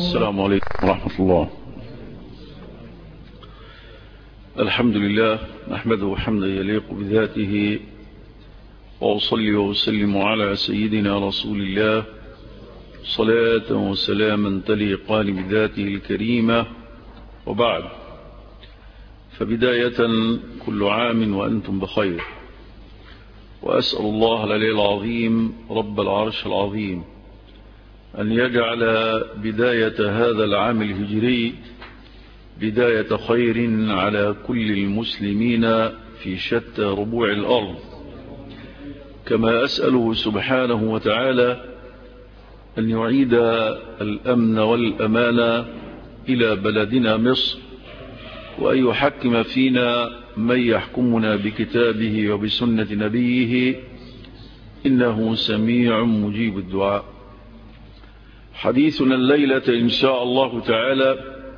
السلام عليكم ورحمة الله. الحمد لله نحمده حمدا يليق بذاته، وأصلي وأسلم على سيدنا رسول الله صلاة وسلاما تليقان بذاته الكريمة، وبعد. فبداية كل عام وأنتم بخير، وأسأل الله العلي العظيم رب العرش العظيم أن يجعل بداية هذا العام الهجري بداية خير على كل المسلمين في شتى ربوع الأرض، كما أسأله سبحانه وتعالى أن يعيد الأمن والأمان إلى بلدنا مصر، وأن يحكم فينا من يحكمنا بكتابه وبسنة نبيه، إنه سميع مجيب الدعاء. حديثنا الليلة إن شاء الله تعالى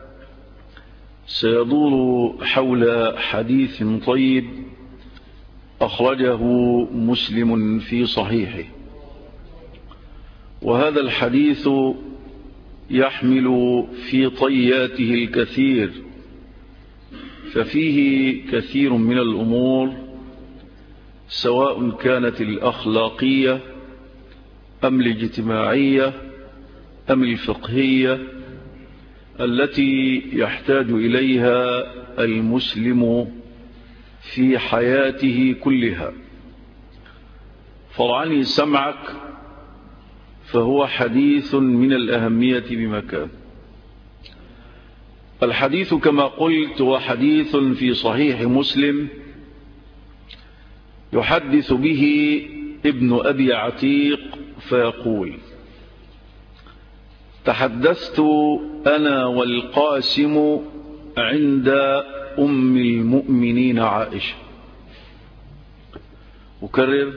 سيدور حول حديث طيب أخرجه مسلم في صحيحه، وهذا الحديث يحمل في طياته الكثير، ففيه كثير من الأمور سواء كانت الأخلاقية أم الاجتماعية أم الفقهية التي يحتاج إليها المسلم في حياته كلها. فرعني سمعك، فهو حديث من الأهمية بمكان. الحديث كما قلت هو حديث في صحيح مسلم، يحدث به ابن أبي عتيق فيقول: تحدثت أنا والقاسم عند أم المؤمنين عائشة. أكرر: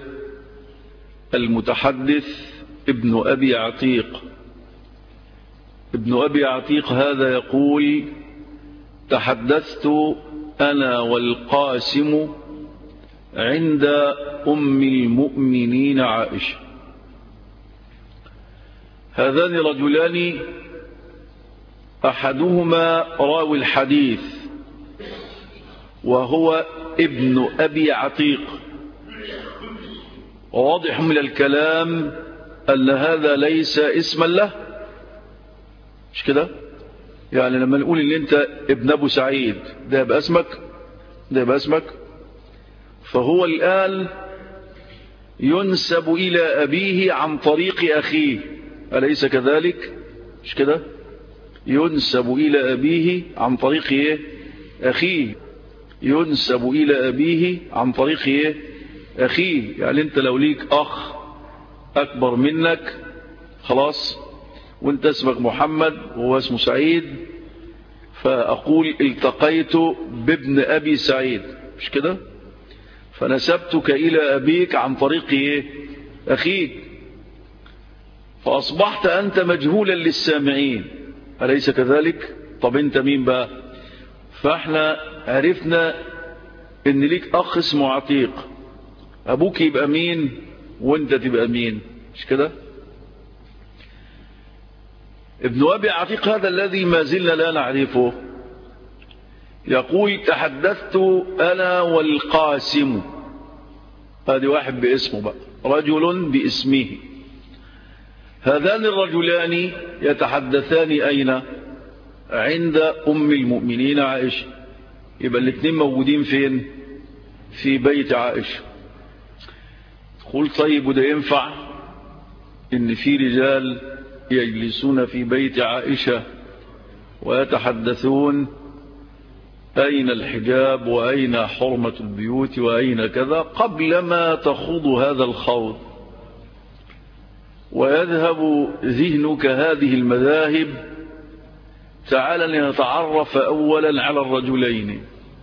المتحدث ابن أبي عتيق. ابن أبي عتيق هذا يقول: تحدثت أنا والقاسم عند أم المؤمنين عائشة. هذان رجلان، أحدهما راوي الحديث وهو ابن أبي عتيق، واضح من الكلام أن هذا ليس اسما له، مش كده؟ يعني لما نقول ان انت ابن ابو سعيد ده يبقى اسمك، فهو الآن ينسب إلى أبيه عن طريق أخيه، أليس كذلك؟ مش كده؟ ينسب إلى أبيه عن طريق أخيه، ينسب إلى أبيه عن طريق أخيه. يعني أنت لو ليك أخ أكبر منك خلاص، وأنت اسمك محمد وهو اسمه سعيد، فأقول التقيت بابن أبي سعيد، مش كده؟ فنسبتك إلى أبيك عن طريق أخيك، فأصبحت أنت مجهولا للسامعين، أليس كذلك؟ طب أنت مين بقى؟ فإحنا عرفنا إن ليك أخ اسمه عتيق، أبوك يبقى مين وأنت تبقى مين، مش كده؟ ابن أبي عتيق هذا الذي ما زلنا لا نعرفه يقول: تحدثت أنا والقاسم. هذا واحد باسمه بقى، رجل باسمه. هذان الرجلان يتحدثان أين؟ عند أم المؤمنين عائشة. يبقى الاثنين موجودين فين؟ في بيت عائشة. قل طيب، وده ينفع إن في رجال يجلسون في بيت عائشة ويتحدثون أين الحجاب وأين حرمة البيوت وأين كذا، قبل ما تخوض هذا الخوض ويذهب ذهنك هذه المذاهب؟ تعال لنتعرف أولا على الرجلين.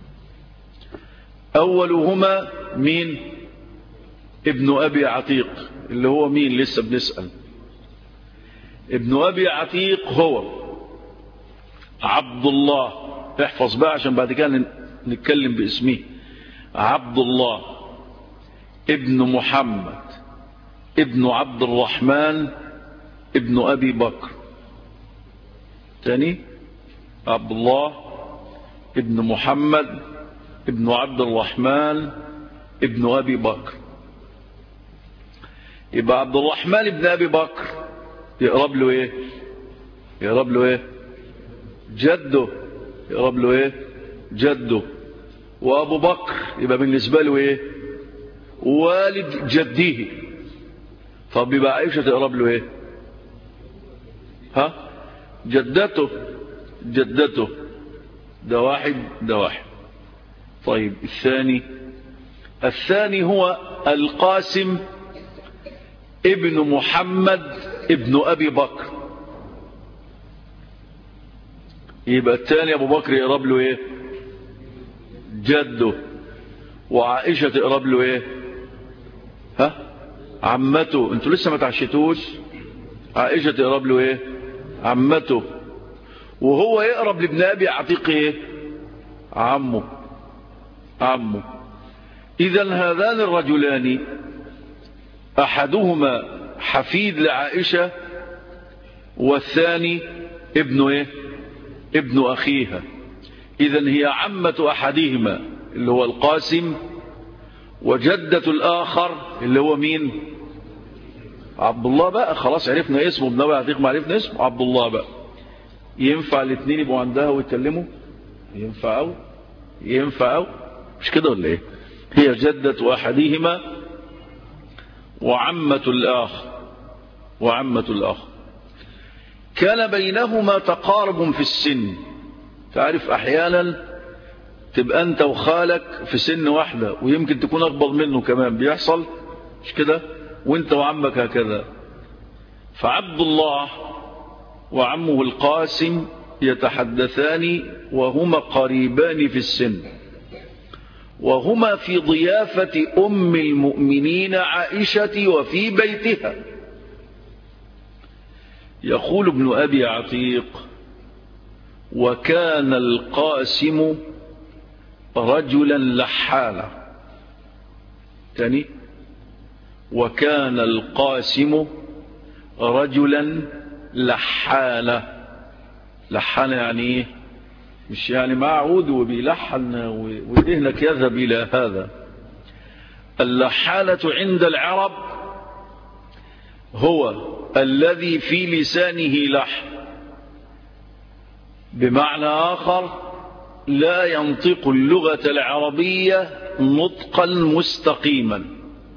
أولهما مين؟ ابن أبي عتيق، اللي هو مين؟ لسه بنسأل. ابن أبي عتيق هو عبد الله، احفظ بقى عشان بعد كده نتكلم باسمه. عبد الله ابن محمد ابن عبد الرحمن ابن أبي بكر. تاني عبد الله ابن محمد ابن عبد الرحمن ابن أبي بكر. يبقى عبد الرحمن ابن أبي بكر يقرب له ايه؟ يقرب له ايه؟ جده. يقرب له ايه؟ جده. وأبو بكر يبقى بالنسبة له ايه؟ والد جده. طب يبقى عائشة تقرب له ايه؟ ها؟ جدته. جدته. ده واحد ده واحد. طيب الثاني هو القاسم ابن محمد ابن أبي بكر. يبقى الثاني أبو بكر يقرب له ايه؟ جده. وعائشة تقرب له ايه؟ ها؟ عمته. انتوا لسه ما تعشتوش. عائشة تقرب له ايه؟ عمته. وهو يقرب لابن أبي عتيق ايه؟ عمه. إذا هذان الرجلان أحدهما حفيد لعائشة والثاني ابن ايه؟ ابن أخيها. إذا هي عمة أحدهما اللي هو القاسم، وجدة الآخر اللي هو مين؟ عبد الله. بقى خلاص عرفنا اسمه ابن أبي عتيق، ما عرفنا اسمه عبد الله. بقى ينفع الاثنين يبقوا عندها ويتكلموا؟ ينفع أو مش كده ولا ايه؟ هي جدة أحدهما وعمة الآخر. كان بينهما تقارب في السن. تعرف أحيانا تبقى أنت وخالك في سن واحدة ويمكن تكون أكبر منه كمان، بيحصل مش كده؟ وانت وعمك هكذا. فعبد الله وعمه القاسم يتحدثان وهما قريبان في السن، وهما في ضيافة أم المؤمنين عائشة وفي بيتها. يقول ابن أبي عتيق: وكان القاسم رجلا لحالا. تاني: وكان القاسم رجلا لحالا. لحالا يعني ايه؟ مش يعني معه عود وبيلحن وذهنك يذهب إلى هذا. اللحالة عند العرب هو الذي في لسانه لحن، بمعنى آخر لا ينطق اللغة العربية نطقا مستقيما.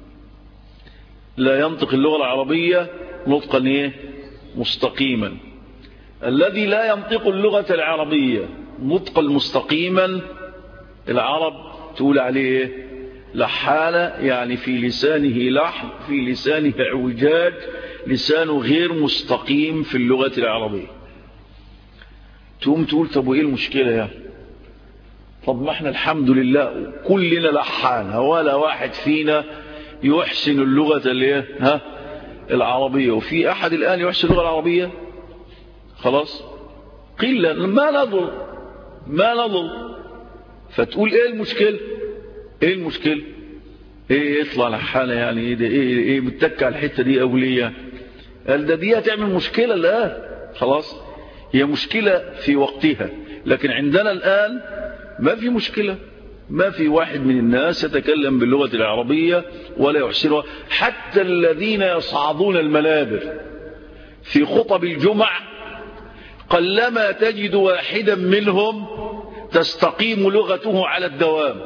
لا ينطق اللغة العربية نطقا ايه؟ مستقيما. الذي لا ينطق اللغة العربية نطقا مستقيما العرب تقول عليه ايه؟ لحالة، يعني في لسانه لحن، في لسانه اعوجاج، لسانه غير مستقيم في اللغة العربية. تقوم تقول: طب وايه المشكلة يعني؟ طب ما احنا الحمد لله كلنا لحانة، ولا واحد فينا يحسن اللغة العربية. وفي احد الان يحسن اللغة العربية؟ خلاص قيل ما نضل. فتقول ايه المشكلة؟ ايه يطلع لحانة يعني؟ ايه متك على الحتة دي اولية؟ قال دي هتعمل مشكلة. لا خلاص، هي مشكلة في وقتها، لكن عندنا الآن ما في مشكلة. ما في واحد من الناس يتكلم باللغة العربية ولا يحسنها. حتى الذين يصعدون المنابر في خطب الجمع قلما تجد واحدا منهم تستقيم لغته على الدوام،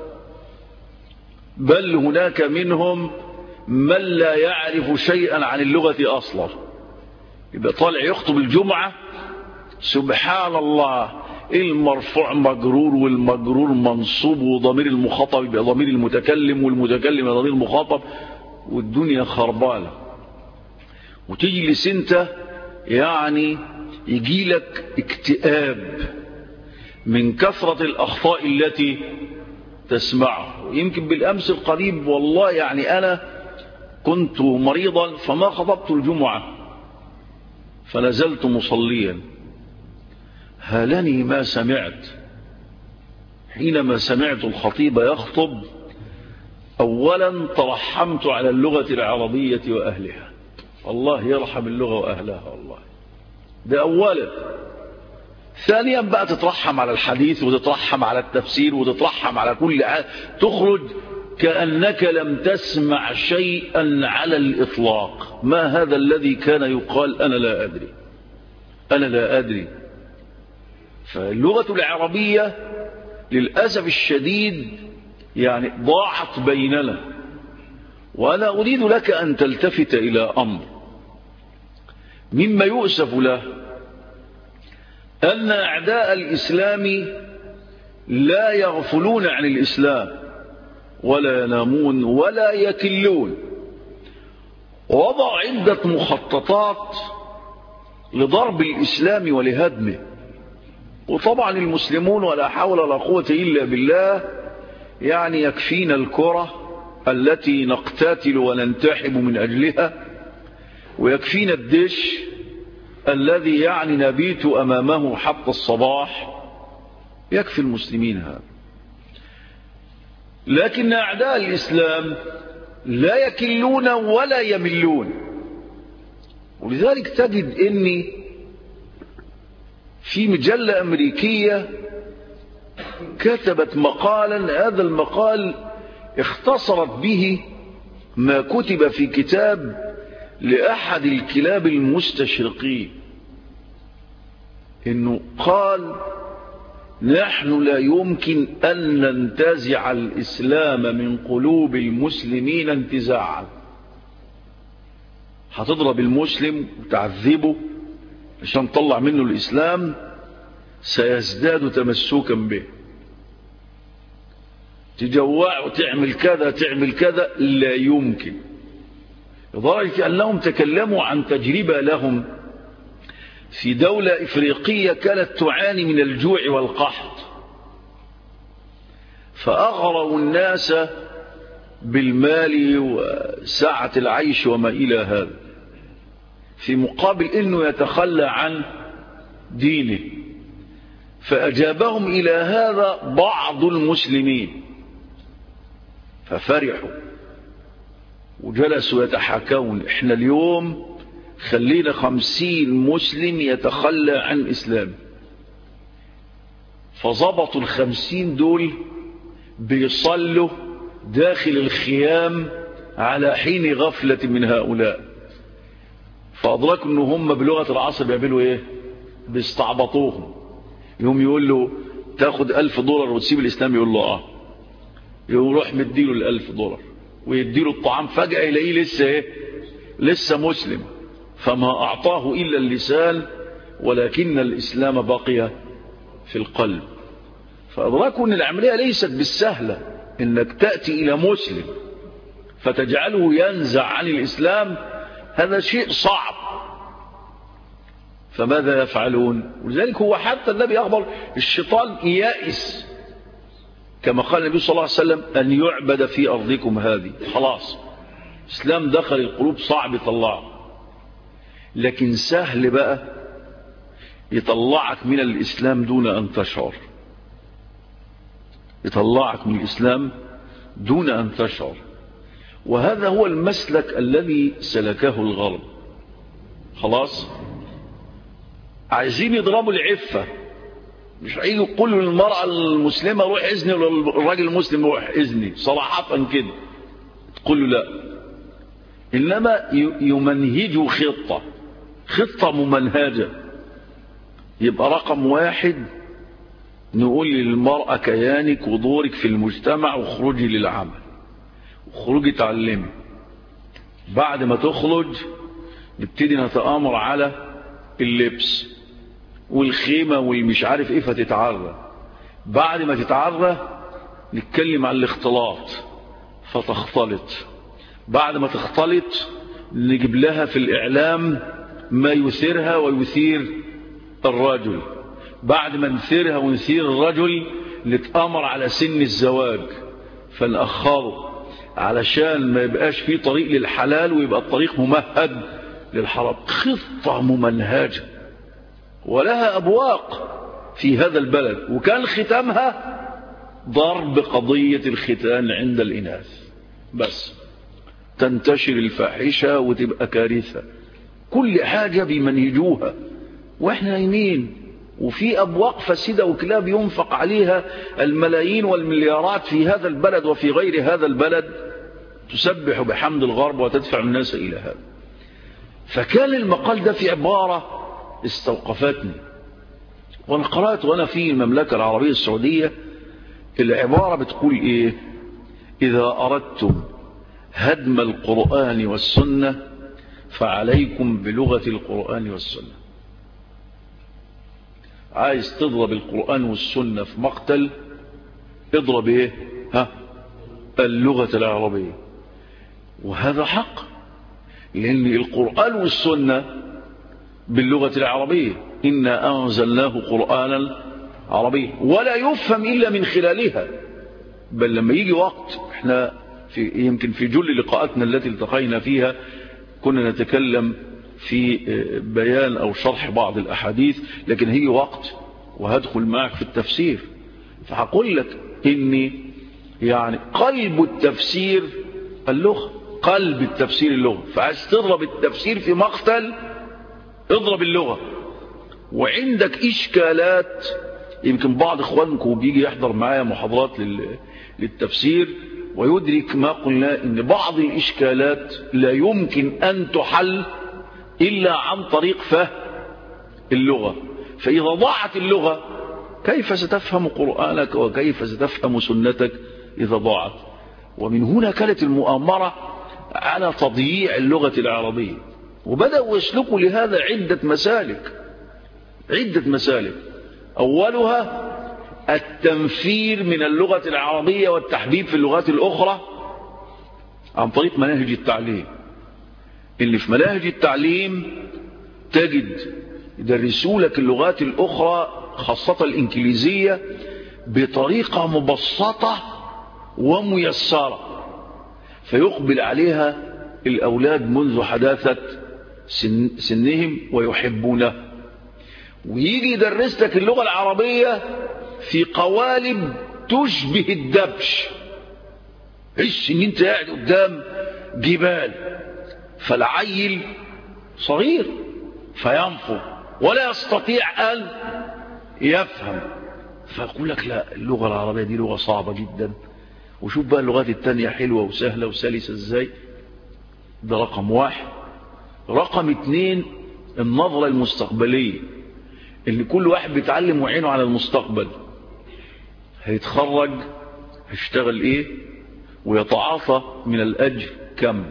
بل هناك منهم من لا يعرف شيئا عن اللغة أصلا. يبقى طالع يخطب الجمعة سبحان الله، المرفوع مجرور والمجرور منصوب وضمير المخاطب يبقى ضمير المتكلم والمتكلم ضمير المخاطب، والدنيا خربانة. وتجلس انت يعني يجي لك اكتئاب من كثرة الأخطاء التي تسمعها. يمكن بالأمس القريب والله يعني أنا كنت مريضا فما خطبت الجمعة، فنزلت مصليا. هالني ما سمعت حينما سمعت الخطيب يخطب. أولا ترحمت على اللغة العربية وأهلها، الله يرحم اللغة وأهلها والله، ده أولا. ثانيا بقى تترحم على الحديث وتترحم على التفسير وتترحم على كل حاجة، تخرج كأنك لم تسمع شيئا على الإطلاق. ما هذا الذي كان يقال؟ أنا لا أدري، أنا لا أدري. فاللغة العربية للأسف الشديد يعني ضاعت بيننا. وأنا أريد لك أن تلتفت إلى أمر مما يؤسف له، أن أعداء الإسلام لا يغفلون عن الإسلام ولا ينامون ولا يكلون، ووضعوا عدة مخططات لضرب الإسلام ولهدمه. وطبعا المسلمون ولا حول ولا قوة إلا بالله يعني يكفينا الكرة التي نقتاتل وننتحب من أجلها، ويكفينا الدش الذي يعني نبيت أمامه حتى الصباح، يكفي المسلمين هذا. لكن أعداء الإسلام لا يكلون ولا يملون. ولذلك تجد إني في مجلة أمريكية كتبت مقالا، هذا المقال اختصرت به ما كتب في كتاب لأحد الكلاب المستشرقين، إنه قال: نحن لا يمكن أن ننتزع الإسلام من قلوب المسلمين انتزاعا. هتضرب المسلم وتعذبه عشان تطلع منه الإسلام، سيزداد تمسكا به. تجوع وتعمل كذا تعمل كذا، لا يمكن. لدرجة أنهم تكلموا عن تجربة لهم في دولة إفريقية كانت تعاني من الجوع والقحط، فأغروا الناس بالمال وسعة العيش وما إلى هذا، في مقابل أنه يتخلى عن دينه. فأجابهم إلى هذا بعض المسلمين ففرحوا وجلسوا يتحاكون: احنا اليوم خلينا 50 مسلم يتخلى عن إسلام. فضبطوا 50 دول بيصلوا داخل الخيام على حين غفلة من هؤلاء. فأدركوا أنه هم بلغة العصر بيعملوا إيه؟ بيستعبطوهم. يوم يقول له: تاخد $1000 وتسيب الإسلام؟ يقول له آه. يروح مديله $1000 ويديله الطعام، فجأة يلاقيه لسه إيه؟ لسه مسلم. فما أعطاه إلا اللسان، ولكن الإسلام بقي في القلب. فأدركوا أن العملية ليست بالسهلة، إنك تأتي إلى مسلم فتجعله ينزع عن الإسلام، هذا شيء صعب. فماذا يفعلون؟ ولذلك هو حتى النبي أخبر الشيطان يائس، كما قال النبي صلى الله عليه وسلم: أن يعبد في أرضكم هذه. خلاص إسلام دخل القلوب، صعب يطلعه. لكن سهل بقى يطلعك من الإسلام دون أن تشعر، يطلعك من الإسلام دون أن تشعر. وهذا هو المسلك الذي سلكه الغرب. خلاص عايزين يضربوا العفة، مش هيجوا يقولوا للمرأة المسلمة روح إذني والراجل المسلم روح إذني صراحة كده، تقول له لا. إنما يمنهجوا خطة ممنهجة. يبقى رقم 1 نقول للمرأة كيانك ودورك في المجتمع، وخروجي للعمل وخروجي تعلمي. بعد ما تخرج نبتدي نتآمر على اللبس والخيمة والمش عارف ايه، فتتعرى. بعد ما تتعرى نتكلم عن الاختلاط فتختلط. بعد ما تختلط نجيب لها في الإعلام ما يثيرها ويثير الرجل. بعد ما نثيرها ونثير الرجل نتأمر على سن الزواج فنأخره، علشان ما يبقاش فيه طريق للحلال ويبقى الطريق ممهد للحرام. خطة ممنهجة ولها أبواق في هذا البلد، وكان ختامها ضرب قضية الختان عند الإناث. بس تنتشر الفاحشة وتبقى كارثة. كل حاجة بيمنهجوها واحنا نايمين. وفي أبواق فاسدة وكلاب ينفق عليها الملايين والمليارات في هذا البلد وفي غير هذا البلد تسبح بحمد الغرب وتدفع الناس إلى هذا. فكان المقال ده في عبارة استوقفتني، وأنا قرأت وأنا في المملكة العربية السعودية. العبارة بتقول إيه؟ إذا أردتم هدم القرآن والسنة فعليكم بلغة القرآن والسنة. عايز تضرب القرآن والسنة في مقتل، اضرب ايه؟ اللغة العربية. وهذا حق، لأن القرآن والسنة باللغة العربية، إنا أنزلناه قرآنا عربيا ولا يفهم إلا من خلالها. بل لما يجي وقت، احنا يمكن في جل لقاءاتنا التي التقينا فيها كنا نتكلم في بيان أو شرح بعض الأحاديث، لكن هي وقت وهدخل معك في التفسير. فهقول لك إني يعني قلب التفسير اللغة، قلب التفسير اللغة. فعايز تضرب التفسير في مقتل، اضرب اللغة. وعندك إشكالات، يمكن بعض إخوانكم بيجي يحضر معايا محاضرات للتفسير ويدرك ما قلنا، إن بعض الإشكالات لا يمكن أن تحل إلا عن طريق فهم اللغة. فإذا ضاعت اللغة كيف ستفهم قرآنك وكيف ستفهم سنتك إذا ضاعت؟ ومن هنا كانت المؤامرة على تضييع اللغة العربية، وبدأوا يسلكوا لهذا عدة مسالك. أولها التنفير من اللغة العربية والتحبيب في اللغات الأخرى عن طريق مناهج التعليم. اللي في مناهج التعليم تجد يدرسوا لك اللغات الأخرى خاصة الإنجليزية بطريقة مبسطة وميسرة، فيقبل عليها الأولاد منذ حداثة سنهم ويحبونه. ويجي يدرس لك اللغة العربية في قوالب تشبه الدبش، حس ان انت قاعد قدام جبال، فالعيل صغير فينفر ولا يستطيع ان يفهم، فيقول لك لا، اللغة العربية دي لغة صعبة جدا، وشوف بقى اللغات التانية حلوة وسهلة وسلسة ازاي. ده رقم واحد. رقم اتنين، النظرة المستقبلية، اللي كل واحد بيتعلم وعينه على المستقبل، هيتخرج هيشتغل ايه ويتعاطى من الأجر كم.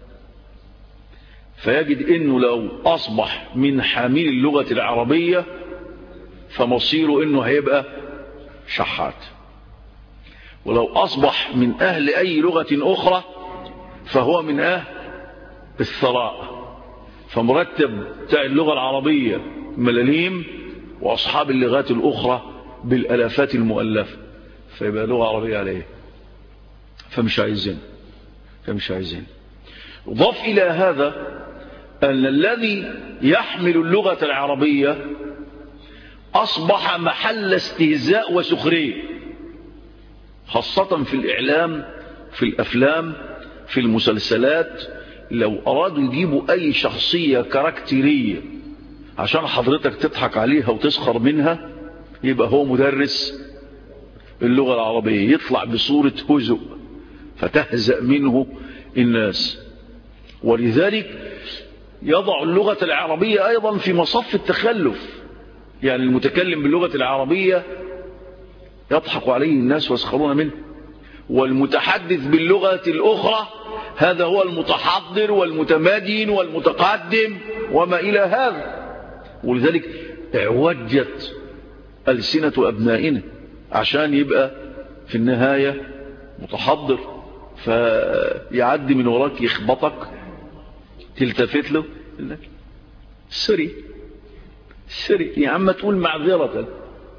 فيجد انه لو اصبح من حامل اللغة العربية فمصيره انه هيبقى شحات، ولو اصبح من اهل اي لغة اخرى فهو من اهل الثراء. فمرتب بتاع اللغة العربية ملاليم، واصحاب اللغات الاخرى بالالافات المؤلفة، فيبقى لغة عربية عليه. فمش عايزين. وضاف إلى هذا أن الذي يحمل اللغة العربية أصبح محل استهزاء وسخرية، خاصة في الإعلام، في الأفلام، في المسلسلات. لو أرادوا يجيبوا أي شخصية كاركتيرية عشان حضرتك تضحك عليها وتسخر منها، يبقى هو مدرس اللغة العربية، يطلع بصورة هزء فتهزأ منه الناس. ولذلك يضع اللغة العربية أيضا في مصف التخلف. يعني المتكلم باللغة العربية يضحك عليه الناس ويسخرون منه، والمتحدث باللغة الأخرى هذا هو المتحضر والمتمدن والمتقدم وما إلى هذا. ولذلك اعوجت ألسنة أبنائنا عشان يبقى في النهاية متحضر، فيعدي من وراك يخبطك، تلتفت له سوري يا عم، تقول معذرة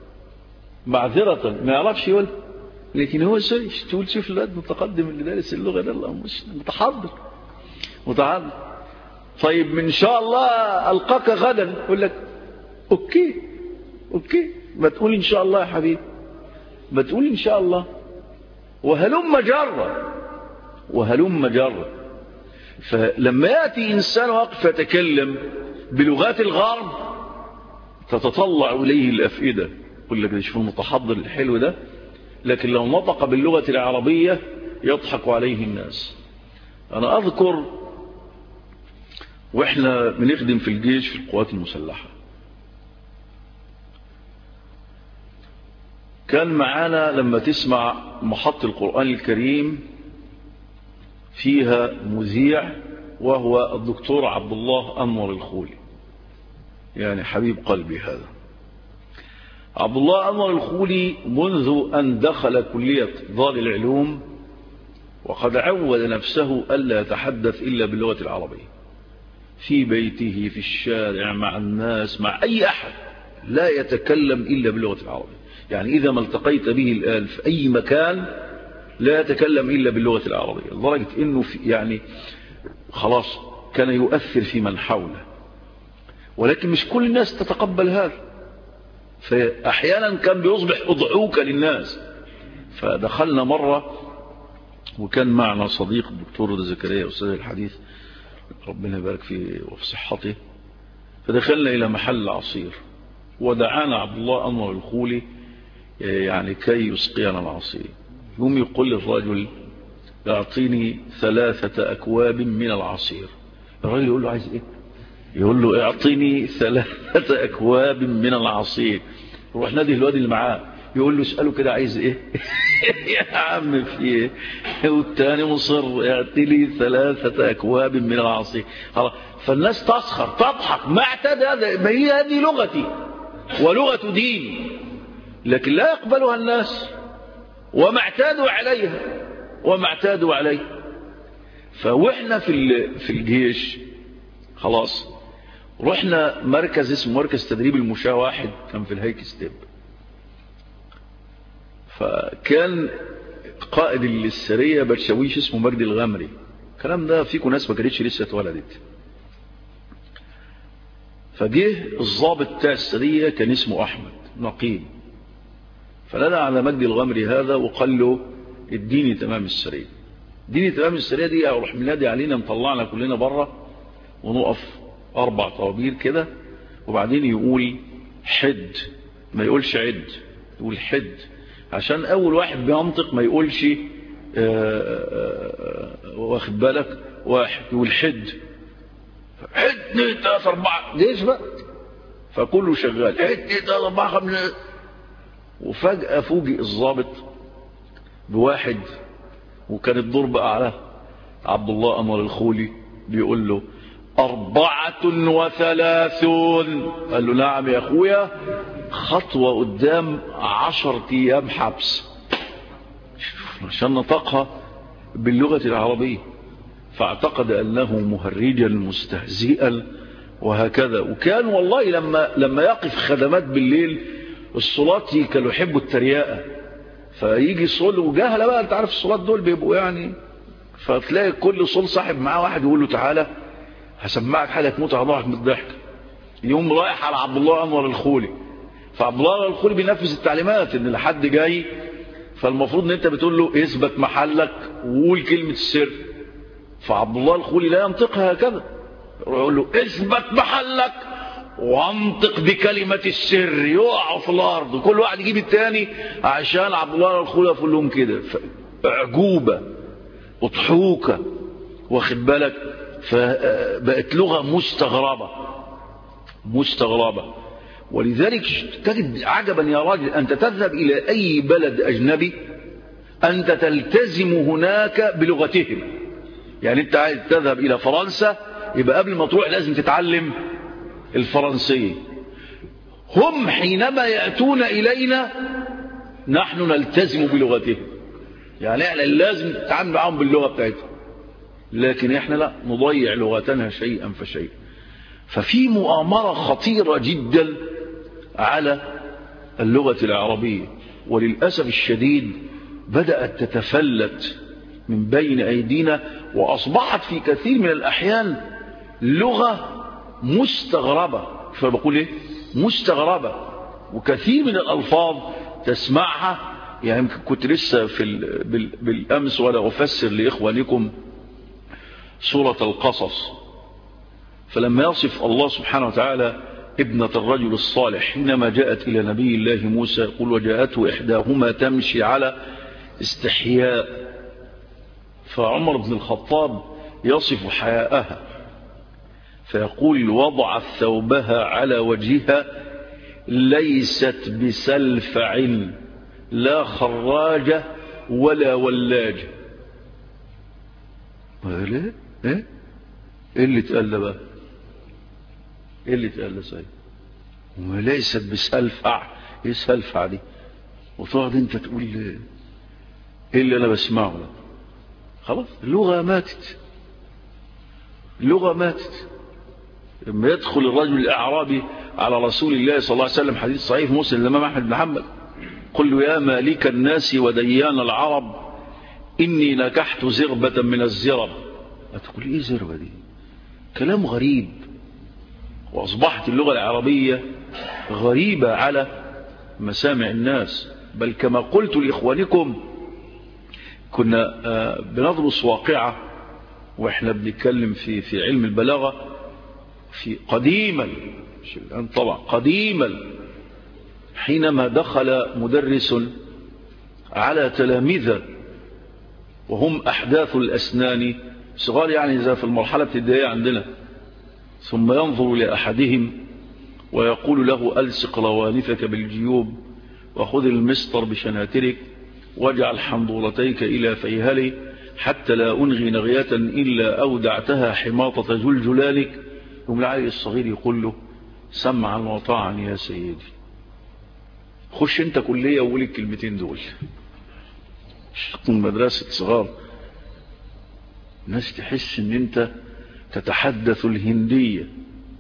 ما يعرفش يقول، لكن هو سوري. تقول شوف الواد متقدم اللي دارس اللغة ده، الله مش متحضر. طيب من شاء الله ألقاك غدا، يقول لك اوكي ما تقول ان شاء الله يا حبيبي، ما تقول ان شاء الله. وهلم جرة. فلما يأتي إنسان واقف يتكلم بلغات الغرب تتطلع إليه الأفئدة، يقول لك شوف المتحضر الحلو ده، لكن لو نطق باللغة العربية يضحك عليه الناس. أنا أذكر وإحنا بنخدم في الجيش في القوات المسلحة، كان معانا لما تسمع محط القرآن الكريم فيها مذيع وهو الدكتور عبد الله أنور الخولي، يعني حبيب قلبي هذا. عبد الله أنور الخولي منذ أن دخل كلية دار العلوم وقد عود نفسه ألا يتحدث إلا باللغة العربية، في بيته، في الشارع، مع الناس، مع أي أحد لا يتكلم إلا باللغة العربية. يعني إذا ما التقيت به الآن في أي مكان لا يتكلم إلا باللغة العربية، لدرجة أنه يعني خلاص كان يؤثر في من حوله. ولكن مش كل الناس تتقبل هذا، فأحيانا كان بيصبح أضحوك للناس. فدخلنا مرة وكان معنا صديق الدكتور زكريا أستاذ الحديث ربنا يبارك فيه وفي صحته، فدخلنا إلى محل عصير ودعانا عبد الله أنور الخولي يعني كي يسقينا العصير. يوم يقول للرجل اعطيني 3 أكواب من العصير. الرجل يقول له عايز ايه؟ يقول له اعطيني 3 أكواب من العصير. يروح نادي الواد اللي معاه يقول له اسأله كده عايز ايه؟ يا عم في ايه؟ والتاني مصر اعطي لي 3 أكواب من العصير. فالناس تسخر تضحك، ما اعتاد هذا، ما هي هذه لغتي ولغة ديني، لكن لا يقبلها الناس وما اعتادوا عليها. فوحنا في الجيش خلاص رحنا مركز اسمه مركز تدريب المشاة واحد، كان في الهيك ستيب. فكان قائد السرية بتشويش اسمه مجدي الغمري. الكلام ده فيكم ناس ما كانتش لسه اتولدت. فجه الضابط بتاع السرية كان اسمه أحمد نقيب، فنادى على مجدي الغمري هذا وقال له اديني تمام السرية. اديني تمام السرية دي اروح منادي علينا مطلعنا كلنا بره ونقف 4 طوابير كده، وبعدين يقول حد، ما يقولش عد، يقول حد، عشان اول واحد بينطق ما يقولش واخد بالك، واحد يقول حد، حد 2 3 4 جيش بقى، فكله شغال حد 2 3 4 5. وفجأة فوجئ الضابط بواحد وكان الدور بقى على عبد الله أنور الخولي بيقول له 34. قال له نعم يا أخويا، خطوة قدام 10 أيام حبس عشان نطقها باللغة العربية. فاعتقد أنه مهرجا مستهزئا وهكذا. وكان والله لما يقف خدمات بالليل الصلاتي كانوا يحبوا الترياقة، فيجي صول وجهله بقى، انت عارف الصلات دول بيبقوا يعني، فتلاقي كل صول صاحب معاه واحد يقول له تعالى هسمعك حاجه تموت على ضحك من الضحك. يوم رايح على عبد الله أنور الخولي، فعبد الله أنور الخولي بينفذ التعليمات ان لحد جاي، فالمفروض ان انت بتقول له اثبت محلك وقول كلمه السر. فعبد الله الخولي لا ينطقها هكذا، يقول له اثبت محلك وانطق بكلمة السر. يقعوا في الارض وكل واحد يجيب التاني عشان عبد الله الخولي يقول لهم كده. اعجوبة وضحوكة واخد بالك، فبقت لغة مستغربة. ولذلك تجد عجبا يا راجل، أنت تذهب إلى أي بلد أجنبي أنت تلتزم هناك بلغتهم. يعني أنت عايز تذهب إلى فرنسا يبقى قبل ما تروح لازم تتعلم الفرنسية. هم حينما يأتون إلينا نحن نلتزم بلغتهم، يعني احنا لازم نتعامل معهم باللغة بتاعتهم، لكن احنا لا، نضيع لغتنا شيئا فشيئا. ففي مؤامرة خطيرة جدا على اللغة العربية، وللأسف الشديد بدأت تتفلت من بين أيدينا، وأصبحت في كثير من الأحيان لغة مستغربة. فبقول ايه؟ مستغربة. وكثير من الألفاظ تسمعها، يعني كنت لسه بالأمس ولا أفسر لإخوانكم سورة القصص، فلما يصف الله سبحانه وتعالى ابنة الرجل الصالح حينما جاءت إلى نبي الله موسى يقول وجاءته إحداهما تمشي على استحياء، فعمر بن الخطاب يصف حياءها فيقول وضعت ثوبها على وجهها ليست بسلفع لا خراجة ولا ولاجة. ايه اللي اتقال ده بقى؟ ايه اللي اتقال ده سيد؟ وليست بسلفع. ايه سلفع دي؟ وتقعد انت تقول ايه اللي انا بسمعه ده؟ خلاص اللغة ماتت، اللغة ماتت. لما يدخل الرجل الأعرابي على رسول الله صلى الله عليه وسلم، حديث صحيح مسلم الإمام أحمد بن حنبل، قل له يا مالك الناس وديان العرب إني نكحت زربة من الزرب. هتقول إيه زربة دي؟ كلام غريب. وأصبحت اللغة العربية غريبة على مسامع الناس. بل كما قلت لإخوانكم كنا بندرس واقعة وإحنا بنتكلم في علم البلاغة في قديما، مش الآن طبعا، قديما، حينما دخل مدرس على تلاميذه وهم أحداث الأسنان صغار، يعني زي في المرحلة الابتدائية عندنا، ثم ينظر لأحدهم ويقول له ألصق روانفك بالجيوب وخذ المسطر بشناترك واجعل حنظورتيك إلى فيهلي حتى لا أنغي نغية إلا أودعتها حماطة جلجلانك. يوم العيل الصغير يقول له سمعا وطاعا يا سيدي. خش انت كلية وقول الكلمتين دول. من مدرسة صغار الناس تحس ان انت تتحدث الهندية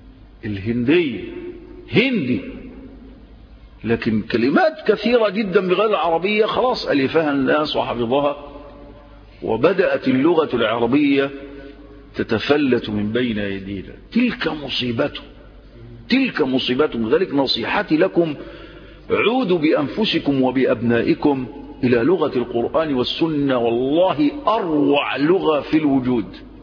هندي، لكن كلمات كثيرة جدا بغير العربية خلاص ألفها الناس وحفظها، وبدأت اللغة العربية تتفلت من بين يدينا. تلك مصيبته. لذلك نصيحتي لكم عودوا بأنفسكم وبأبنائكم إلى لغة القرآن والسنة. والله أروع لغة في الوجود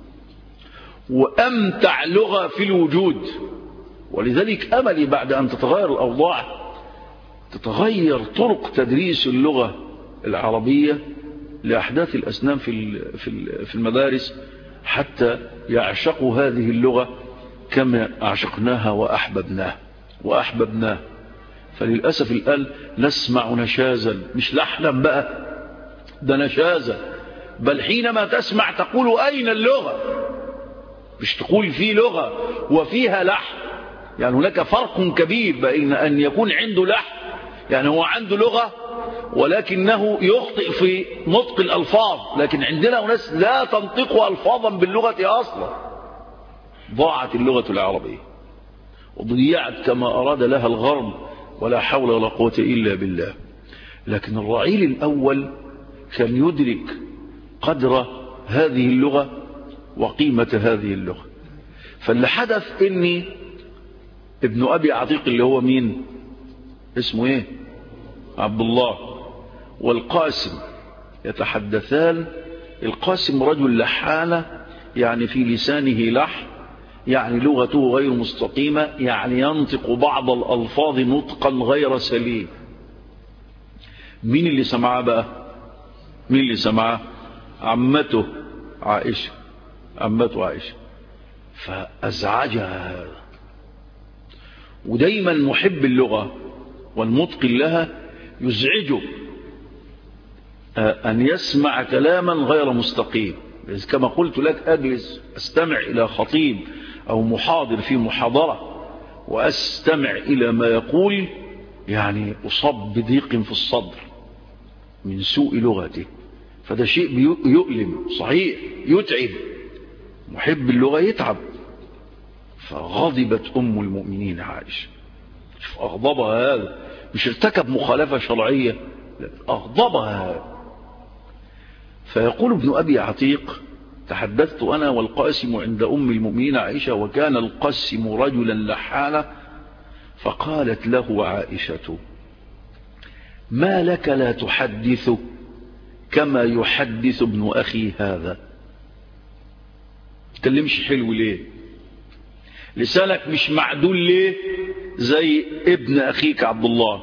وأمتع لغة في الوجود. ولذلك أملي بعد أن تتغير الأوضاع تتغير طرق تدريس اللغة العربية لأحداث الأسنان في المدارس حتى يعشقوا هذه اللغة كما أعشقناها وأحببناها. فللأسف الآن نسمع نشازا، مش لحنا بقى، ده نشازا. بل حينما تسمع تقول أين اللغة، مش تقول في لغة وفيها لحن. يعني هناك فرق كبير بين أن يكون عنده لحن، يعني هو عنده لغة ولكنه يخطئ في نطق الألفاظ، لكن عندنا ناس لا تنطق ألفاظا باللغة أصلا. ضاعت اللغة العربية وضيعت كما أراد لها الغرب، ولا حول ولا قوة إلا بالله. لكن الرعيل الأول كان يدرك قدر هذه اللغة وقيمة هذه اللغة. فاللي حدث إني ابن أبي عتيق اللي هو مين اسمه ايه؟ عبد الله والقاسم يتحدثان. القاسم رجل لحانة، يعني في لسانه لحن، يعني لغته غير مستقيمة، يعني ينطق بعض الألفاظ نطقا غير سليم. مين اللي سمعه بقى؟ مين اللي سمعه؟ عمته عائشة. فأزعجها هذا. ودايما محب اللغة والمتقن لها يزعجه أن يسمع كلاما غير مستقيم. كما قلت لك أجلس أستمع إلى خطيب أو محاضر في محاضرة وأستمع إلى ما يقول، يعني أصاب بضيق في الصدر من سوء لغته. فده شيء يؤلم صحيح، يتعب. محب اللغة يتعب. فغضبت أم المؤمنين عائشة. أغضبها هذا، مش ارتكب مخالفة شرعية، أغضبها هذا. فيقول ابن أبي عتيق تحدثت أنا والقاسم عند أم المؤمنين عائشة وكان القاسم رجلا لحانا، فقالت له عائشة ما لك لا تحدث كما يحدث ابن أخي هذا؟ تكلمش حلو ليه؟ لسانك مش معدول ليه زي ابن أخيك عبد الله؟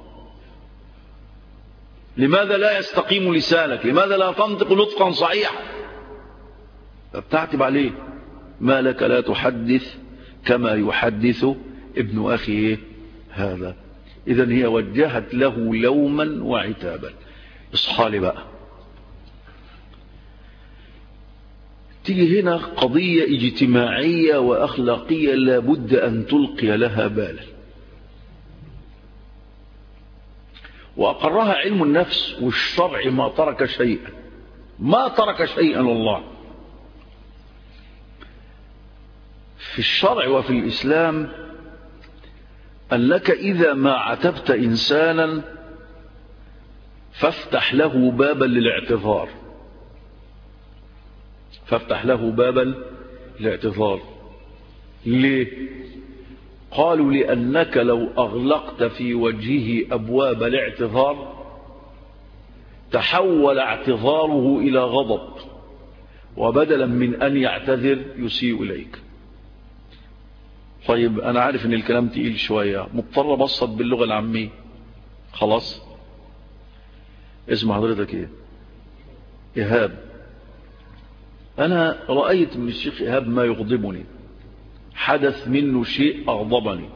لماذا لا يستقيم لسانك؟ لماذا لا تنطق نطقا صحيحا؟ فبتعتب عليه. ما لك لا تحدث كما يحدث ابن أخي هذا؟ إذن هي وجهت له لوما وعتابا. اصحى لي بقى. تيجي هنا قضية اجتماعية وأخلاقية لابد أن تلقي لها بالا، وأقرها علم النفس والشرع. ما ترك شيئا، ما ترك شيئا والله. في الشرع وفي الإسلام أنك إذا ما عتبت إنسانا فافتح له بابا للاعتذار، فافتح له بابا للاعتذار. ليه؟ قالوا لأنك لو أغلقت في وجهه أبواب الاعتذار تحول اعتذاره إلى غضب، وبدلا من أن يعتذر يسيء إليك. طيب أنا عارف أن الكلام تقيل شوية، مضطر أبسط باللغة العامية. خلاص، اسم حضرتك إيه؟ إيهاب. أنا رأيت من الشيخ إيهاب ما يغضبني، حدث منه شيء أغضبني،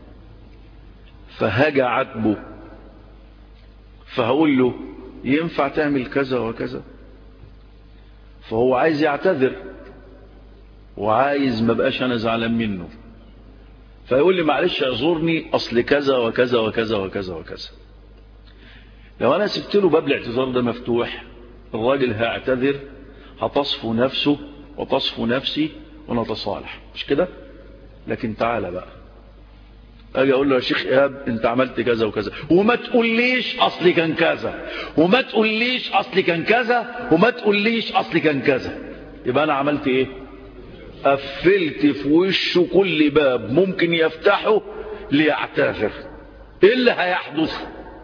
فهاجع عاتبه، فهقول له ينفع تعمل كذا وكذا؟ فهو عايز يعتذر وعايز ما بقاش أنا زعلان منه، فيقول لي معلش اعذرني أصل كذا وكذا وكذا وكذا وكذا. لو أنا سبت له باب الاعتذار ده مفتوح، الراجل هيعتذر، هتصفو نفسه وتصفو نفسي ونتصالح، مش كده؟ لكن تعالى بقى اجي اقول له يا شيخ ايهاب انت عملت كذا وكذا، وما تقوليش اصلي كان كذا، وما تقوليش اصلي كان كذا، وما تقوليش اصلي كان كذا، يبقى انا عملت ايه؟ قفلت في وشه كل باب ممكن يفتحه ليعتذر. ايه اللي هيحدث؟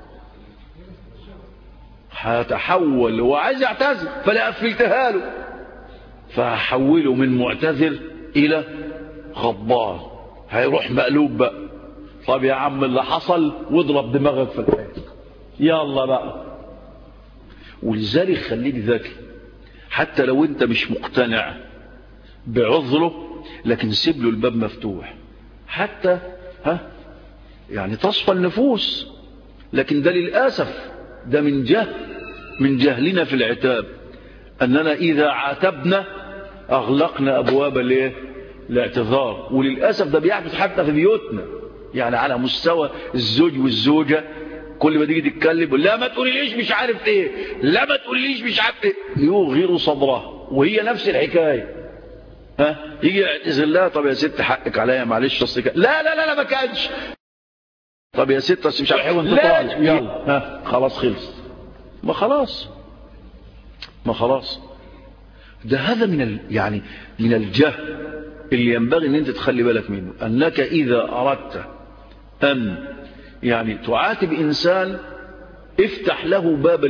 هتحول، هو عايز يعتذر فلا قفلتها له، فهحوله من معتذر الى غضبان، هيروح مقلوب بقى. طب يا عم اللي حصل واضرب دماغك في الحيط، يلا بقى. ولذلك خليك ذكي، حتى لو انت مش مقتنع بعذره لكن سيب له الباب مفتوح، حتى يعني تصفى النفوس. لكن ده للأسف ده من جهلنا في العتاب، أننا إذا عاتبنا أغلقنا أبواب الاعتذار. وللأسف ده بيحدث حتى في بيوتنا، يعني على مستوى الزوج والزوجة، كل ما تيجي تتكلم لا ما تقوليش مش عارف ايه، لا ما تقوليش مش عارف ايه، يغير صدرها. وهي نفس الحكاية، يجي يعتذر لها، طب يا ست حقك عليا معلش اصل لا لا لا ما كانش، طب يا ست اصل مش عارف لا يلا خلاص خلص. ما خلاص ده هذا يعني من الجهل اللي ينبغي ان انت تخلي بالك منه، انك اذا اردت ان يعني تعاتب انسان افتح له بابا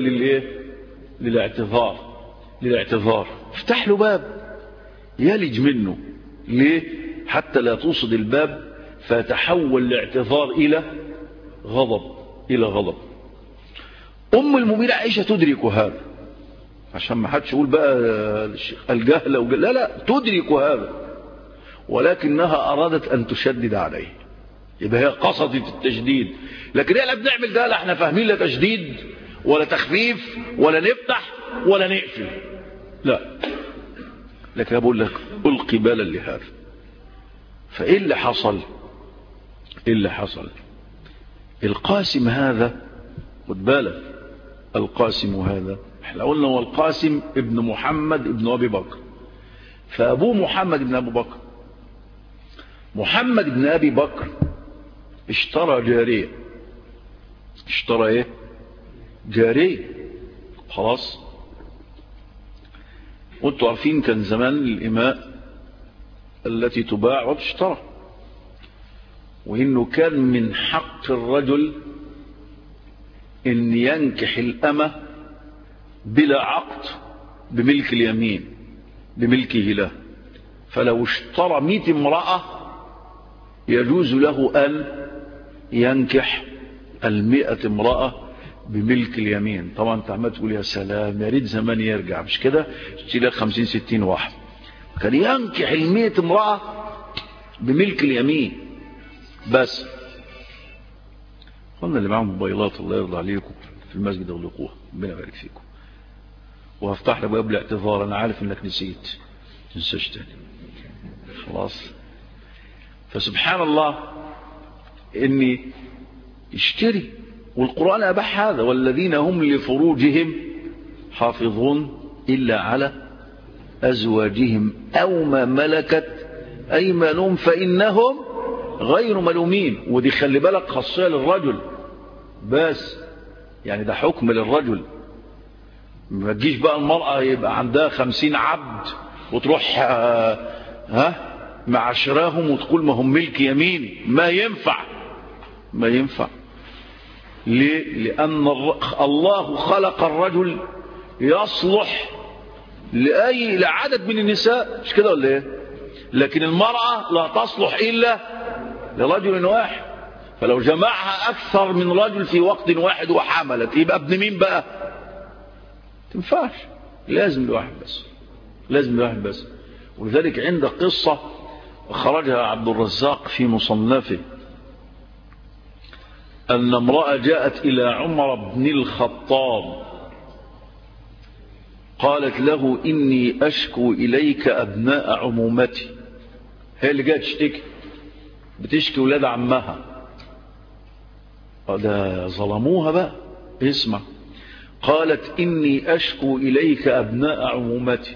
للاعتذار، افتح له باب يلج منه. ليه؟ حتى لا توصد الباب فتحول الاعتذار الى غضب. ام المؤمنين عائشة تدرك هذا، عشان ما حدش يقول بقى الجهل لا تدرك هذا، ولكنها أرادت أن تشدد عليه، يبقى هي قصدت التشديد. لكن احنا بنعمل ده لا احنا فاهمين لا تشديد ولا تخفيف ولا نفتح ولا نقفل، لا. لكن بقول لك ألقي بالا لهذا. فإيه اللي حصل؟ القاسم هذا، خد بالك، القاسم هذا احنا قلنا هو القاسم ابن محمد ابن أبي بكر، فأبوه محمد ابن أبي بكر. محمد ابن أبي بكر اشترى جارية. اشترى ايه؟ جارية. خلاص، وانتوا عارفين كان زمان الإماء التي تباع وتشترى، وإنه كان من حق الرجل إن ينكح الأمة بلا عقد بملك اليمين، بملكه له. فلو اشترى 100 امرأة يجوز له أن ينكح 100 امرأة بملك اليمين. طبعا انت عمال تقول يا سلام يا ريت زمان يرجع، مش كده؟ تشيل لك 50 60 واحد. كان ينكح 100 امرأة بملك اليمين بس. قلنا اللي معاهم موبايلات الله يرضى عليكم في المسجد اغلقوها، ربنا يبارك فيكم. وهفتح لك باب الاعتذار، انا عارف انك نسيت، تنساش تاني خلاص. فسبحان الله اني اشتري، والقرآن اباح هذا، والذين هم لفروجهم حافظون الا على ازواجهم او ما ملكت ايمانهم فانهم غير ملومين. ودي خلي بالك خاصية للرجل بس، يعني ده حكم للرجل. ما تجيش بقى المرأة يبقى عندها 50 عبد وتروح معاشراهم وتقول ما هم ملك يميني. ما ينفع، ما ينفع. ليه؟ لأن الله خلق الرجل يصلح لعدد من النساء، مش كده ولا ايه؟ لكن المرأة لا تصلح إلا لرجل واحد. فلو جمعها أكثر من رجل في وقت واحد وحملت يبقى ابن مين بقى؟ تنفعش، لازم لواحد بس، لازم لواحد بس. ولذلك عند قصة خرجها عبد الرزاق في مصنفه أن امرأة جاءت إلى عمر بن الخطاب قالت له إني أشكو إليك أبناء عمومتي. هي اللي جاءت تشتكي، بتشكي ولاد عمها. ده ظلموها بقى. اسمع، قالت إني أشكو إليك أبناء عمومتي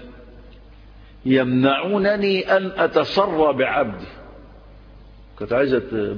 يمنعونني أن أتسرى بعبدي. كانت عايزة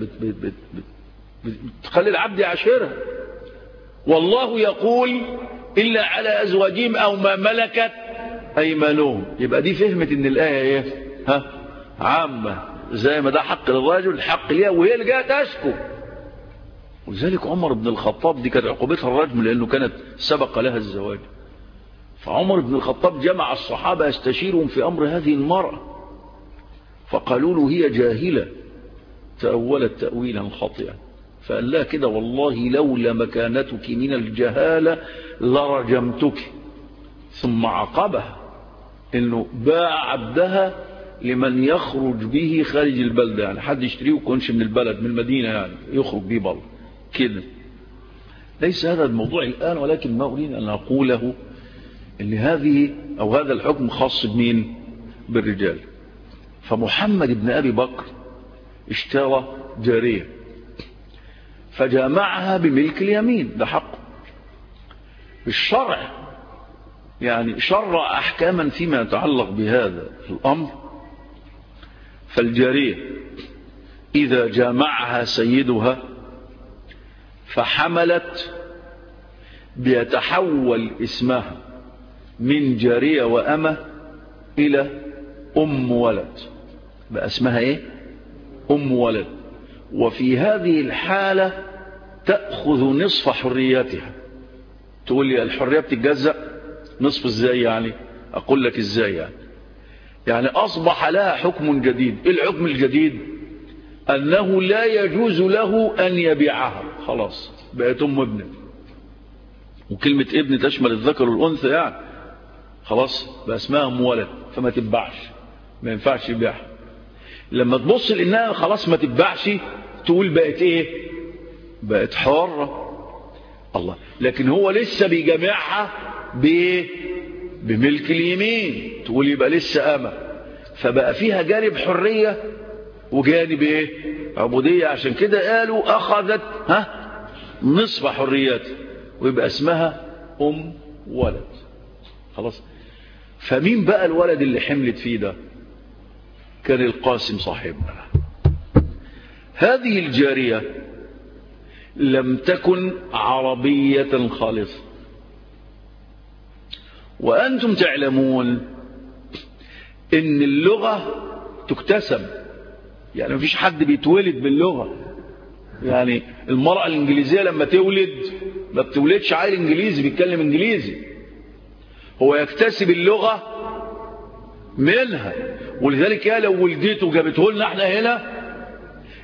تخلي العبد يعاشرها، والله يقول إلا على أزواجهم أو ما ملكت أيمانهم. يبقى دي فهمت إن الآية إيه؟ عامة، زي ما ده حق للرجل حق ليها، وهي اللي جاءت تشكو. ولذلك عمر بن الخطاب دي كانت عقوبتها الرجم لأنه كانت سبق لها الزواج. فعمر بن الخطاب جمع الصحابة يستشيرهم في أمر هذه المرأة، فقالوا له هي جاهلة تأولت تأويلا خاطئا. فقال لها كده والله لولا مكانتك من الجهالة لرجمتك. ثم عقبها انه باع عبدها لمن يخرج به خارج البلدة، يعني حد يشتريه ويكونش من البلد من المدينة، يعني يخرج به بره كده. ليس هذا الموضوع الآن، ولكن ما أريد أن أقوله ان هذه أو هذا الحكم خاص بمين؟ بالرجال. فمحمد بن أبي بكر اشترى جارية فجامعها بملك اليمين، ده حقه. الشرع يعني شرع أحكاما فيما يتعلق بهذا الأمر. فالجارية إذا جامعها سيدها فحملت بيتحول اسمها من جارية وأمة إلى أم ولد، بقى اسمها إيه؟ أم ولد. وفي هذه الحالة تأخذ نصف حريتها. تقول لي الحرية بتتجزأ نصف ازاي؟ يعني أقول لك ازاي. يعني أصبح لها حكم جديد. إيه الحكم الجديد؟ أنه لا يجوز له أن يبيعها، خلاص بقت أم ابنه. وكلمة ابن تشمل الذكر والأنثى، يعني خلاص بقى اسمها أم ولد، فما تتباعش، ما ينفعش يبيعها. لما تبص لأنها خلاص ما تتباعش تقول بقت ايه؟ بقت حرة. الله، لكن هو لسه بيجمعها بايه؟ بملك اليمين، تقول يبقى لسه أمة. فبقى فيها جانب حرية وجانب ايه؟ عبودية. عشان كده قالوا أخذت نصف حريتها، ويبقى اسمها أم ولد. خلاص. فمين بقى الولد اللي حملت فيه ده؟ كان القاسم صاحبنا. هذه الجارية لم تكن عربية خالصة، وأنتم تعلمون إن اللغة تكتسب، يعني مفيش حد بيتولد باللغة. يعني المرأة الإنجليزية لما تولد ما بتولدش عيل إنجليزي بيتكلم إنجليزي، هو يكتسب اللغة منها. ولذلك لو ولدته وجابته لنا احنا هنا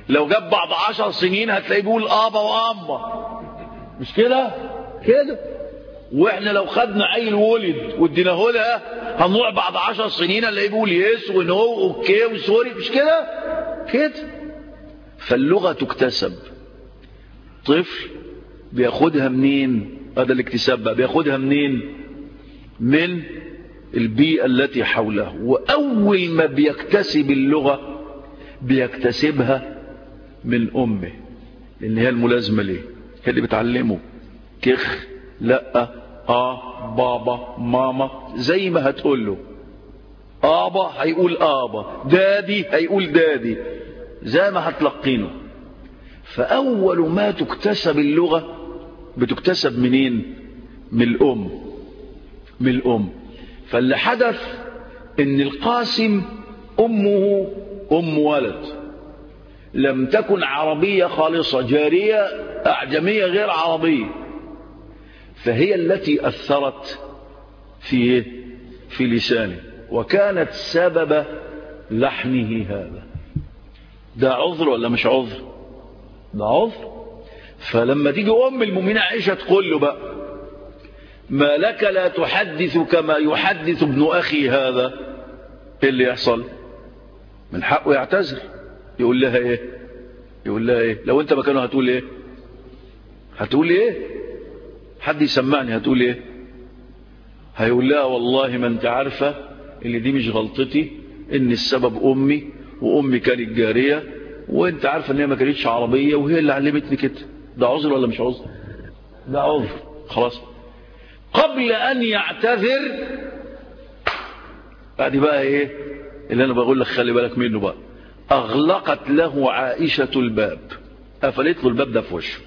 لو جاب بعد 10 سنين هتلاقيه بيقول ابا واما، مش كده؟ كده. واحنا لو خدنا عيل ولد واديناه لها هنروح بعد 10 سنين هنلاقيه بيقول يس ونو اوكي وسوري، مش كده؟ كده. فاللغة تكتسب. طفل بياخدها منين؟ هذا الاكتساب بقى بياخدها منين؟ من البيئة التي حوله. وأول ما بيكتسب اللغة بيكتسبها من أمه، لأن هي الملازمة ليه، هي اللي بتعلمه كخ لا بابا ماما، زي ما هتقول له آبا هيقول آبا، دادي هيقول دادي، زي ما هتلقينه. فأول ما تكتسب اللغة بتكتسب منين؟ من الأم، من الأم. فاللي حدث إن القاسم أمه أم ولد، لم تكن عربية خالصة، جارية أعجمية غير عربية، فهي التي أثرت في لسانه وكانت سبب لحنه هذا. ده عذر ولا مش عذر؟ ده عذر. فلما تيجي أم المؤمنين عائشة تقول له بقى ما لك لا تحدث كما يحدث ابن أخي هذا، إيه اللي يحصل؟ من حقه يعتذر. يقول لها إيه؟ يقول لها إيه؟ لو أنت مكانه هتقول إيه؟ هتقول إيه؟ حد يسمعني هتقول إيه؟ هيقول لها والله ما أنت عارفة اللي دي مش غلطتي، إن السبب أمي، وأمي كانت جارية، وأنت عارفة إن هي ما كانتش عربية وهي اللي علمتني كده. ده عذر ولا مش عذر؟ ده عذر. خلاص. قبل أن يعتذر بعد بقى إيه اللي أنا بقول لك خلي بالك منه بقى، أغلقت له عائشة الباب، قفلت له الباب ده في وشه.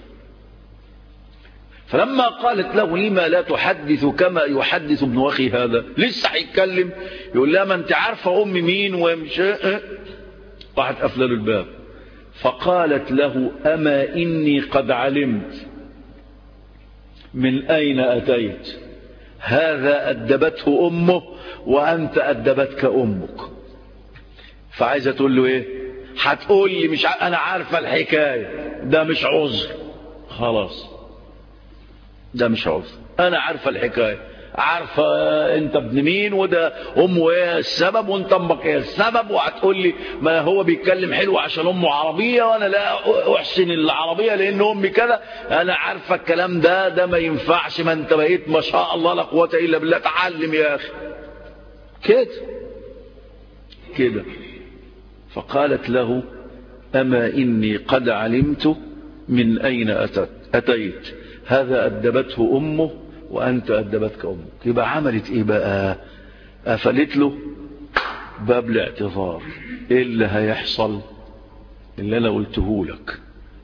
فلما قالت له لما لا تحدث كما يحدث ابن أخي هذا، لسه هيتكلم يقول لها ما أنت عارفة أمي مين ومش، راحت قفله له الباب. فقالت له أما إني قد علمت من أين أتيت، هذا أدبته أمه وأنت أدبتك أمك. فعايزة تقول له إيه؟ هتقول لي مش أنا عارفة الحكاية، ده مش عذر. خلاص ده مش عذر، أنا عارفة الحكاية، عارفة أنت ابن مين وده أمه إيه السبب وأنت أمك إيه السبب، وهتقول لي ما هو بيتكلم حلو عشان أمه عربية وأنا لا أحسن العربية لأن أمي كذا. أنا عارفة الكلام ده ما ينفعش، ما أنت بقيت ما شاء الله لا قوة إلا بالله، تعلم يا أخي كده كده. فقالت له أما إني قد علمت من أين أتيت، هذا أدبته أمه وأنت أدبتك أمك. يبقى عملت إيه بقى؟ قفلت له باب الاعتذار. إيه اللي هيحصل؟ اللي أنا قلته لك،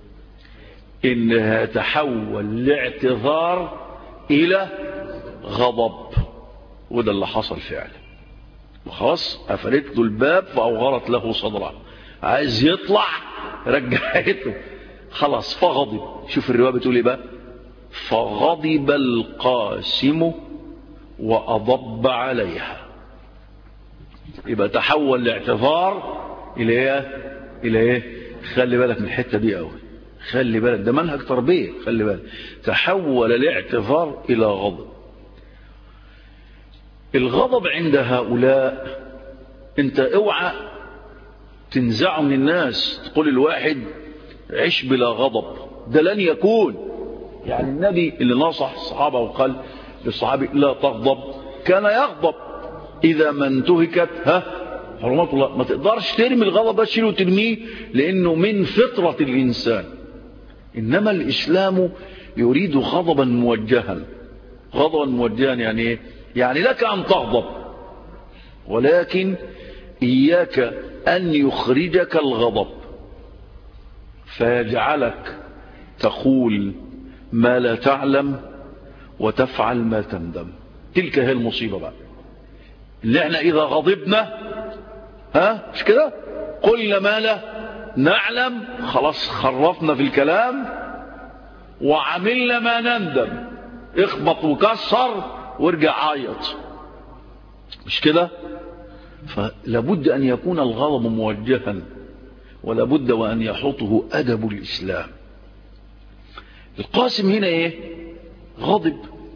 إنها تحول الاعتذار إلى غضب، وده اللي حصل فعلا. وخلاص قفلت له الباب فأوغرت له صدره، عايز يطلع رجعته خلاص فغضب. شوف الرواية بتقول إيه بقى؟ فغضب القاسم وأضب عليها. يبقى تحول الاعتذار إلى إيه؟ خلي بالك من الحتة دي قوي، خلي بالك ده منهج تربية، خلي بالك. تحول الاعتذار إلى غضب. الغضب عند هؤلاء انت اوعى تنزعه من الناس، تقول الواحد عيش بلا غضب، ده لن يكون. يعني النبي اللي نصح الصحابة وقال للصحابي لا تغضب كان يغضب إذا ما انتهكت حرمات الله. ما تقدرش ترمي الغضب ده، تشيله وترميه، لأنه من فطرة الإنسان. إنما الإسلام يريد غضبا موجها. غضبا موجها يعني إيه؟ يعني لك أن تغضب، ولكن إياك أن يخرجك الغضب فيجعلك تقول ما لا تعلم وتفعل ما تندم. تلك هي المصيبة بقى، اللي احنا إذا غضبنا مش كده قلنا ما لا نعلم، خلاص خرفنا في الكلام وعملنا ما نندم، اخبط وكسر وارجع عيط، مش كده؟ فلابد أن يكون الغضب موجها ولا بد وأن يحوطه أدب الإسلام. القاسم هنا إيه؟ غضب.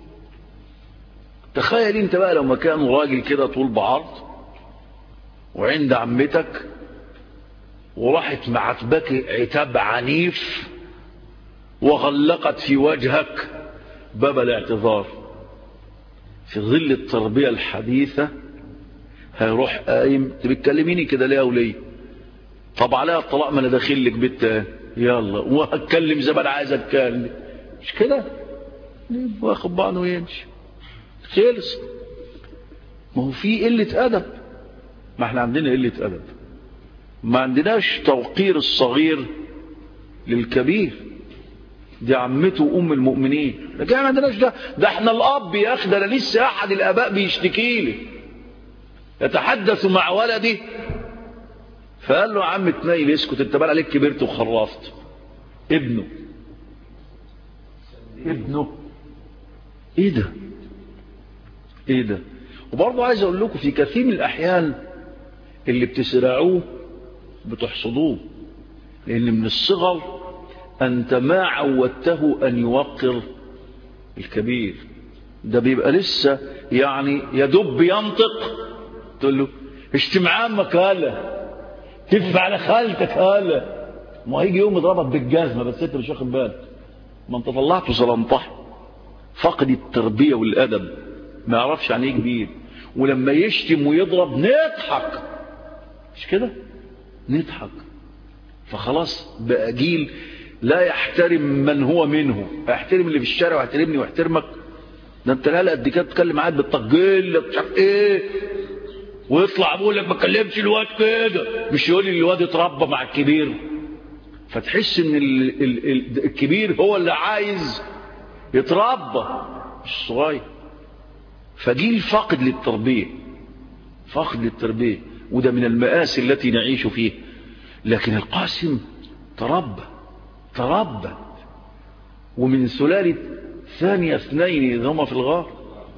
تخيل انت بقى لو مكان راجل كده طول بعرض وعند عمتك وراحت معتبك عتاب عنيف وغلقت في وجهك باب الاعتذار، في ظل التربية الحديثة هيروح قايم انت بتكلميني كده ليه وليه؟ طب عليها الطلاق، ما انا داخل لك بيت يلا وهتكلم زي ما انا عايز اتكلم، مش كده؟ واخد بعضه ويمشي خلص. ما هو في قلة أدب، ما احنا عندنا قلة أدب، ما عندناش توقير الصغير للكبير. دي عمته أم المؤمنين، لكن ما عندناش ده احنا الأب يا أخي، ده أنا لسه أحد الآباء بيشتكي لي يتحدث مع ولدي فقال له يا عم تنيل اسكت، انت بقى عليك كبرت وخرفت. ابنه ايه ده؟ وبرضه عايز اقول لكم في كثير من الاحيان اللي بتسرعوه بتحصدوه، لان من الصغر انت ما عودته ان يوقر الكبير. ده بيبقى لسه يعني يدب ينطق، تقول له اشتم عمك هلا، تف على خالتك هلا، ما هيجي يوم يضربك بالجزمه بس انت مش واخد بالك، ما انت طلعته زلنطح. فقد التربيه والادب، ما يعرفش يعني ايه كبير. ولما يشتم ويضرب نضحك، مش كده؟ نضحك. فخلاص بقى جيل لا يحترم من هو منه، يحترم اللي في الشارع ويحترمني ويحترمك. ده انت لا قد كده تتكلم معاك بالتقجيل مش عارف ايه، ويطلع بيقول لك ما تكلمش الواد كده، مش يقول لي الواد اتربى مع الكبير. فتحس ان الكبير هو اللي عايز يتربى مش صغير. فجيل فاقد للتربية، وده من المآسي التي نعيش فيه. لكن القاسم تربى ومن سلالة ثانية اثنين إذ هما في الغار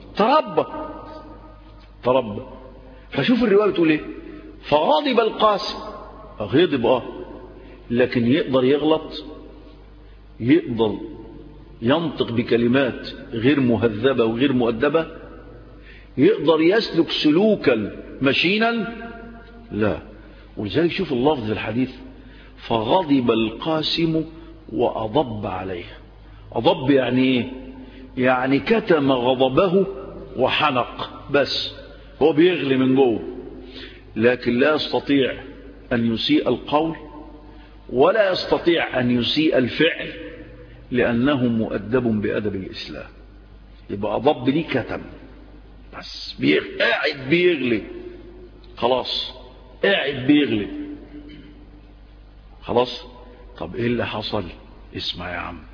تربى. فشوف الرواية بتقول ايه؟ فغضب القاسم، غضب لكن يقدر يغلط، يقدر ينطق بكلمات غير مهذبة وغير مؤدبة، يقدر يسلك سلوكا مشينا، لا. ولذلك شوف اللفظ في الحديث، فغضب القاسم وأضب عليه. أضب يعني ايه؟ يعني كتم غضبه وحنق، بس هو بيغلي من جوه، لكن لا يستطيع أن يسيء القول ولا يستطيع أن يسيء الفعل، لأنه مؤدب بأدب الإسلام. يبقى أضب ليه كتم، بس قاعد بيغلي، خلاص قاعد بيغلي خلاص. طب ايه اللي حصل؟ اسمع يا عم.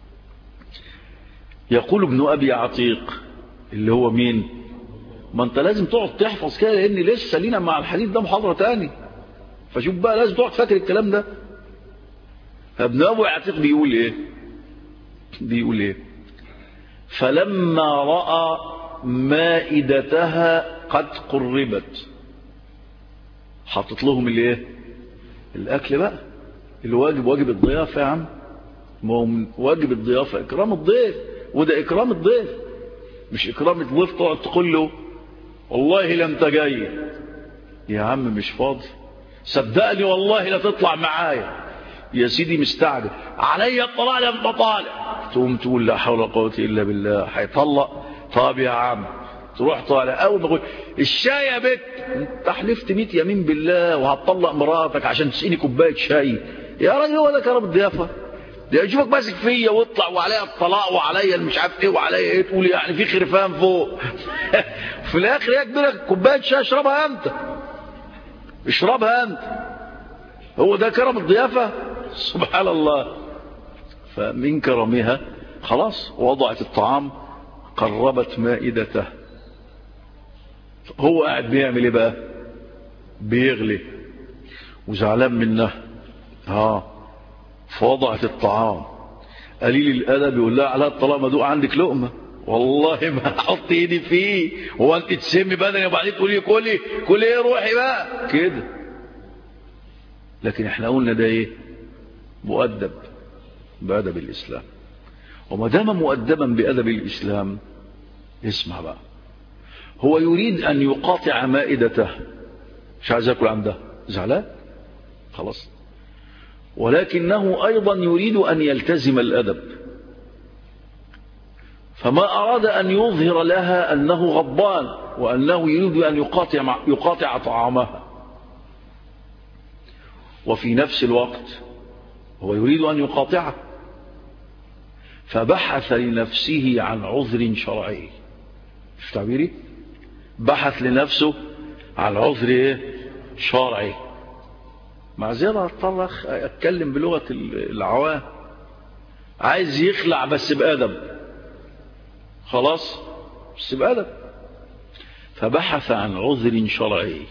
يقول ابن أبي عتيق اللي هو مين؟ ما انت لازم تقعد تحفظ كده، لان لسه لينا مع الحديث ده محاضرة تاني، فشوف بقى لازم تقعد فاكر الكلام ده. ابن أبي عتيق بيقول ايه؟ فلما رأى مائدتها قد قربت، حطت لهم الايه؟ الاكل بقى، الواجب واجب الضيافه يا عم. ما هو من واجب الضيافه اكرام الضيف، وده اكرام الضيف، مش اكرام الضيف تقعد تقول له والله لا انت جاي يا عم مش فاضي، صدقني والله لا تطلع معايا يا سيدي، مستعجل عليا الطلاق لا انت طالع، تقوم تقول لا حول ولا قوه الا بالله هيطلق. طب يا عم تروح طالع، اول ما اقول الشاي يا بت، انت حلفت 100 يمين بالله وهتطلق مراتك عشان تسقيني كوبايه شاي يا راجل، هو ده كرم الضيافه؟ ده يشوفك ماسك فيا واطلع وعليا الطلاق وعليا مش عارف ايه وعليا ايه، تقول يعني في خرفان فوق في الاخر يا كبيره كوبايه شاي اشربها انت، هو ده كرم الضيافه؟ سبحان الله. فمن كرمها خلاص وضعت الطعام، قربت مائدته، هو قاعد بيعمل ايه بقى؟ بيغلي وزعلان منها، فوضعت الطعام. قليل الادب يقول لها على الطلاق مدوق عندك لقمه، والله ما هحط ايدي فيه، هو انت تسمي بدني وبعدين تقولي كلي ايه روحي بقى كده. لكن احنا قلنا ده ايه؟ مؤدب بأدب الإسلام. وما دام مؤدبا بأدب الإسلام، اسمع بقى، هو يريد أن يقاطع مائدته، مش عايز يأكل عنده، زعلان خلاص، ولكنه أيضا يريد أن يلتزم الأدب، فما أراد أن يظهر لها أنه غضبان وأنه يريد أن يقاطع طعامها، وفي نفس الوقت هو يريد أن يقاطعه، فبحث لنفسه عن عذر شرعي. مش تعبيري؟ بحث لنفسه عن عذر شرعي. معذرة اضطر اتكلم بلغة العوام، عايز يخلع بس بأدب، خلاص بس بأدب، فبحث عن عذر شرعي.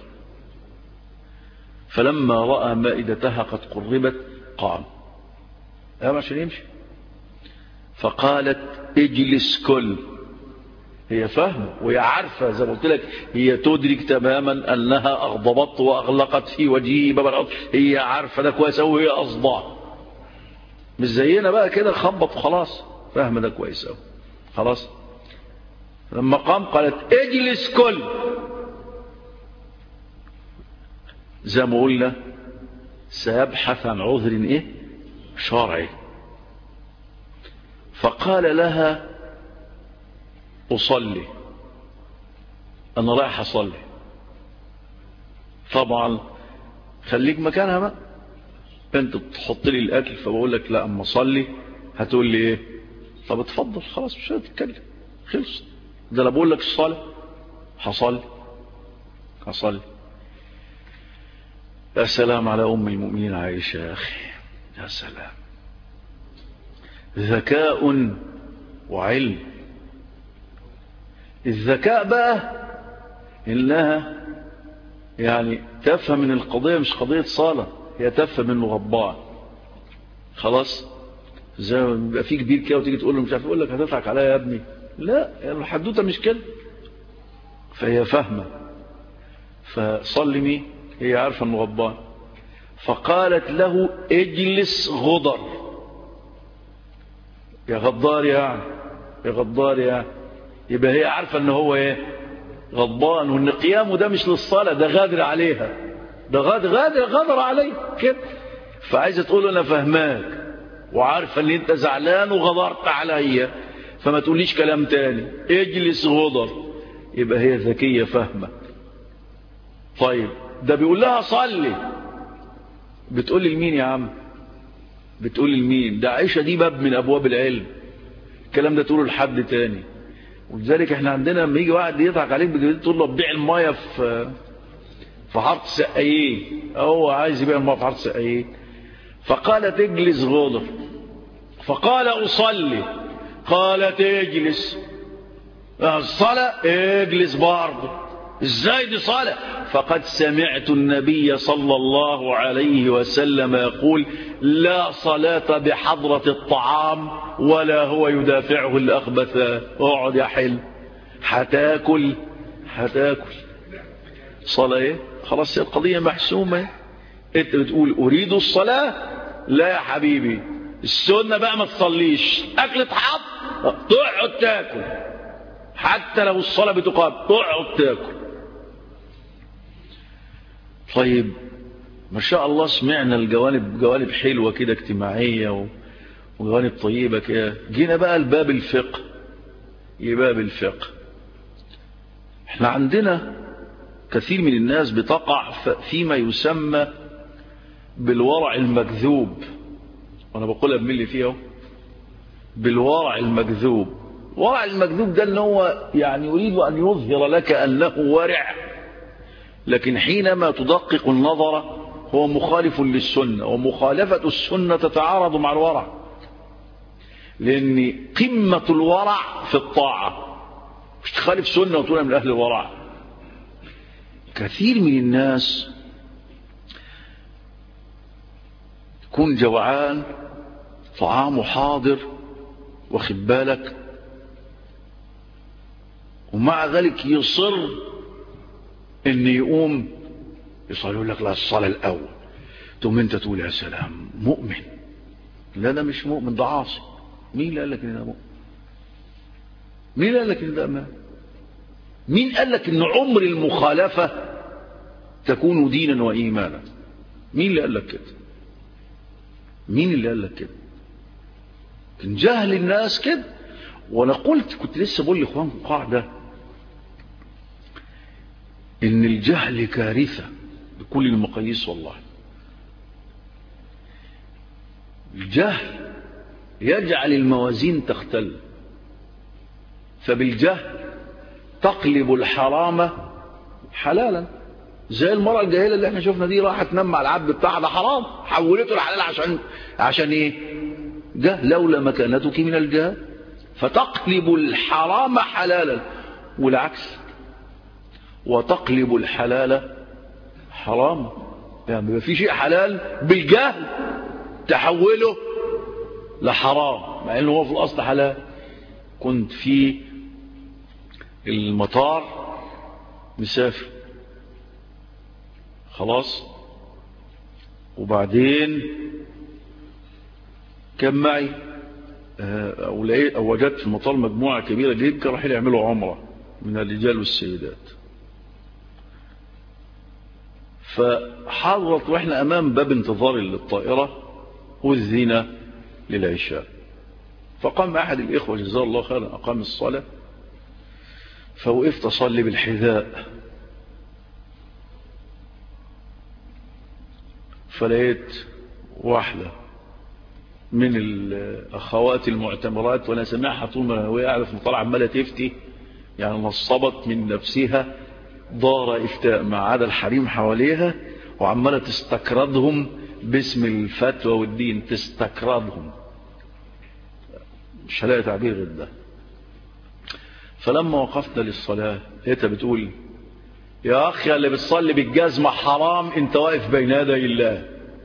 فلما رأى مائدتها قد قربت قام عشان يمشي، فقالت اجلس كل. هي فاهمه وهي عارفة، زي ما قلت لك، هي تدرك تماما أنها أغضبت وأغلقت في وجهه باب الأرض، هي عارفة ده كويس أوي، وهي أصدع، مش زينا بقى كده خبط وخلاص، فاهمة ده كويس أوي خلاص. لما قام قالت اجلس كل، زي ما قلنا سيبحث عن عذر ايه شرعي. فقال لها أصلي، أنا رايح أصلي. طبعا خليك مكانها بقى، أنت تحط لي الأكل، فبقول لك لا أما أصلي هتقول لي إيه؟ طب اتفضل خلاص مش هتتكلم، خلص. ده أنا بقول لك الصلاة، هصلي. يا سلام على أم المؤمنين عائشة يا أخي، يا سلام، ذكاء وعلم. الذكاء بقى إنها يعني تفهم من القضية مش قضية صلاة، هي تفهم انه غضبان خلاص. زي ما بيبقى في كبير كده وتيجي تقول له مش عارف، يقول لك هتضحك عليا يا ابني، لا يعني الحدوته مش كده. فهي فاهمه، فصلي، هي عارفه انه غضبان. فقالت له اجلس غضر، يا غدار يعني، يا غدار يعني. يبقى هي عارفه ان هو ايه غضبان، وان قيامه ده مش للصلاه، ده غادر عليها، ده غادر عليه كده. فعايزه تقول انا فاهماك وعارفه ان انت زعلان وغدرت عليا، فما تقوليش كلام تاني، اجلس غضر. يبقى هي ذكيه فاهمه. طيب ده بيقول لها صلي، بتقول لي لمين يا عم؟ بتقول لي لمين؟ ده عائشه دي باب من ابواب العلم، الكلام ده تقوله لحد تاني. ولذلك احنا عندنا لما يجي واحد يضحك عليك تقول له بيع المايه في حاره سقايين، هو عايز يبيع المايه في حاره سقايين. فقالت اجلس غضر، فقال اصلي، قالت اجلس. الصلاه اجلس برضه، ازاي دي صلاه؟ فقد سمعت النبي صلى الله عليه وسلم يقول لا صلاة بحضرة الطعام ولا هو يدافعه الأخبثان. اقعد يا حلو، هتاكل صلاة ايه؟ خلاص القضية محسومة. انت بتقول اريد الصلاة، لا يا حبيبي السنة بقى ما تصليش، اكل اتحط تقعد تاكل، حتى لو الصلاة بتقام تقعد تاكل. طيب ما شاء الله سمعنا جوانب حلوة كده اجتماعية وجوانب طيبة كده. جينا بقى لباب الفقه. باب الفقه، احنا عندنا كثير من الناس بتقع فيما يسمى بالورع المكذوب، وانا بقولها بملي فيه بالورع المكذوب. الورع المكذوب ده ان هو يعني يريد ان يظهر لك انه ورع، لكن حينما تدقق النظر هو مخالف للسنة، ومخالفة السنة تتعارض مع الورع، لأن قمة الورع في الطاعة، مش تخالف سنة وتقول من أهل الورع. كثير من الناس يكون جوعان، طعامه حاضر واخد بالك، ومع ذلك يصر ان يقوم يصلي، يقول لك لا الصلاة الاول، ثم انت تقول يا سلام مؤمن. لا ده مش مؤمن، ده عاصي. مين اللي قال لك ان ده مؤمن؟ مين اللي قال لك ان ده امان؟ مين قال لك ان عمر المخالفة تكون دينا وإيمانا؟ مين اللي قال لك كده؟ مين اللي قال لك كده؟ كان جهل الناس كده. وانا كنت لسه بقول لاخوانكم قاعدة ان الجهل كارثة بكل المقاييس. والله الجهل يجعل الموازين تختل، فبالجهل تقلب الحرام حلالا. زي المرأة الجاهلة اللي احنا شفنا دي، راحت تنام مع العبد بتاعها، ده حرام، حولته لحلال عشان ايه؟ جهل. لولا مكانتك من الجهل. فتقلب الحرام حلالا، والعكس، وتقلب الحلال حراما. يعني في شيء حلال بالجهل تحوله لحرام مع انه هو في الاصل حلال. كنت في المطار مسافر خلاص، وبعدين كان معي أو وجدت في المطار مجموعة كبيرة جدا رايحين يعملوا عمرة من الرجال والسيدات. فحضرت واحنا امام باب انتظار للطائرة أذن للعشاء، فقام احد الاخوة جزاه الله خيرا اقام الصلاة، فوقفت اصلي بالحذاء، فلقيت واحدة من الاخوات المعتمرات وانا سمعها طول ما هي قاعده في المطار عماله تفتي، يعني نصبت من نفسها دار افتاء ما عدا الحريم حواليها، وعماله تستكردهم باسم الفتوى والدين، تستكردهم، مش هلاقي تعبير غير ده. فلما وقفنا للصلاه لقيتها بتقول يا اخي اللي بتصلي بالجزمه حرام، انت واقف بين يدي الله.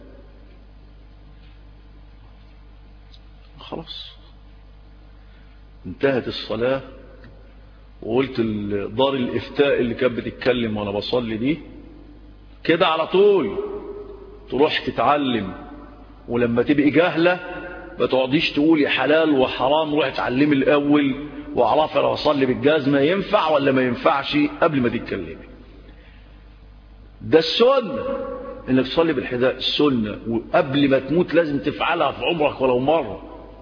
خلاص انتهت الصلاة، وقلت دار الافتاء اللي كانت بتتكلم وانا بصلي دي كده على طول تروح تتعلم، ولما تبقي جاهلة ما تقعديش تقولي حلال وحرام، روح اتعلمي الاول واعرفي لو اصلي بالجزمة ينفع ولا ما ينفعش قبل ما تتكلمي. ده السنة انك تصلي بالحذاء، السنة، وقبل ما تموت لازم تفعلها في عمرك ولو مرة،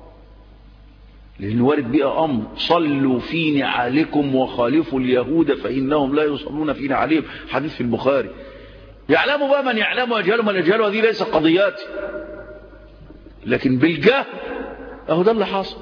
لأن وارد بقى أمر صلوا في نعالكم وخالفوا اليهود فإنهم لا يصلون في نعالهم، حديث في البخاري. يعلموا بقى من يعلم ويجهلوا من يجهلوا، هذه ليس قضيات، لكن بالجهل أهو ده اللي حصل،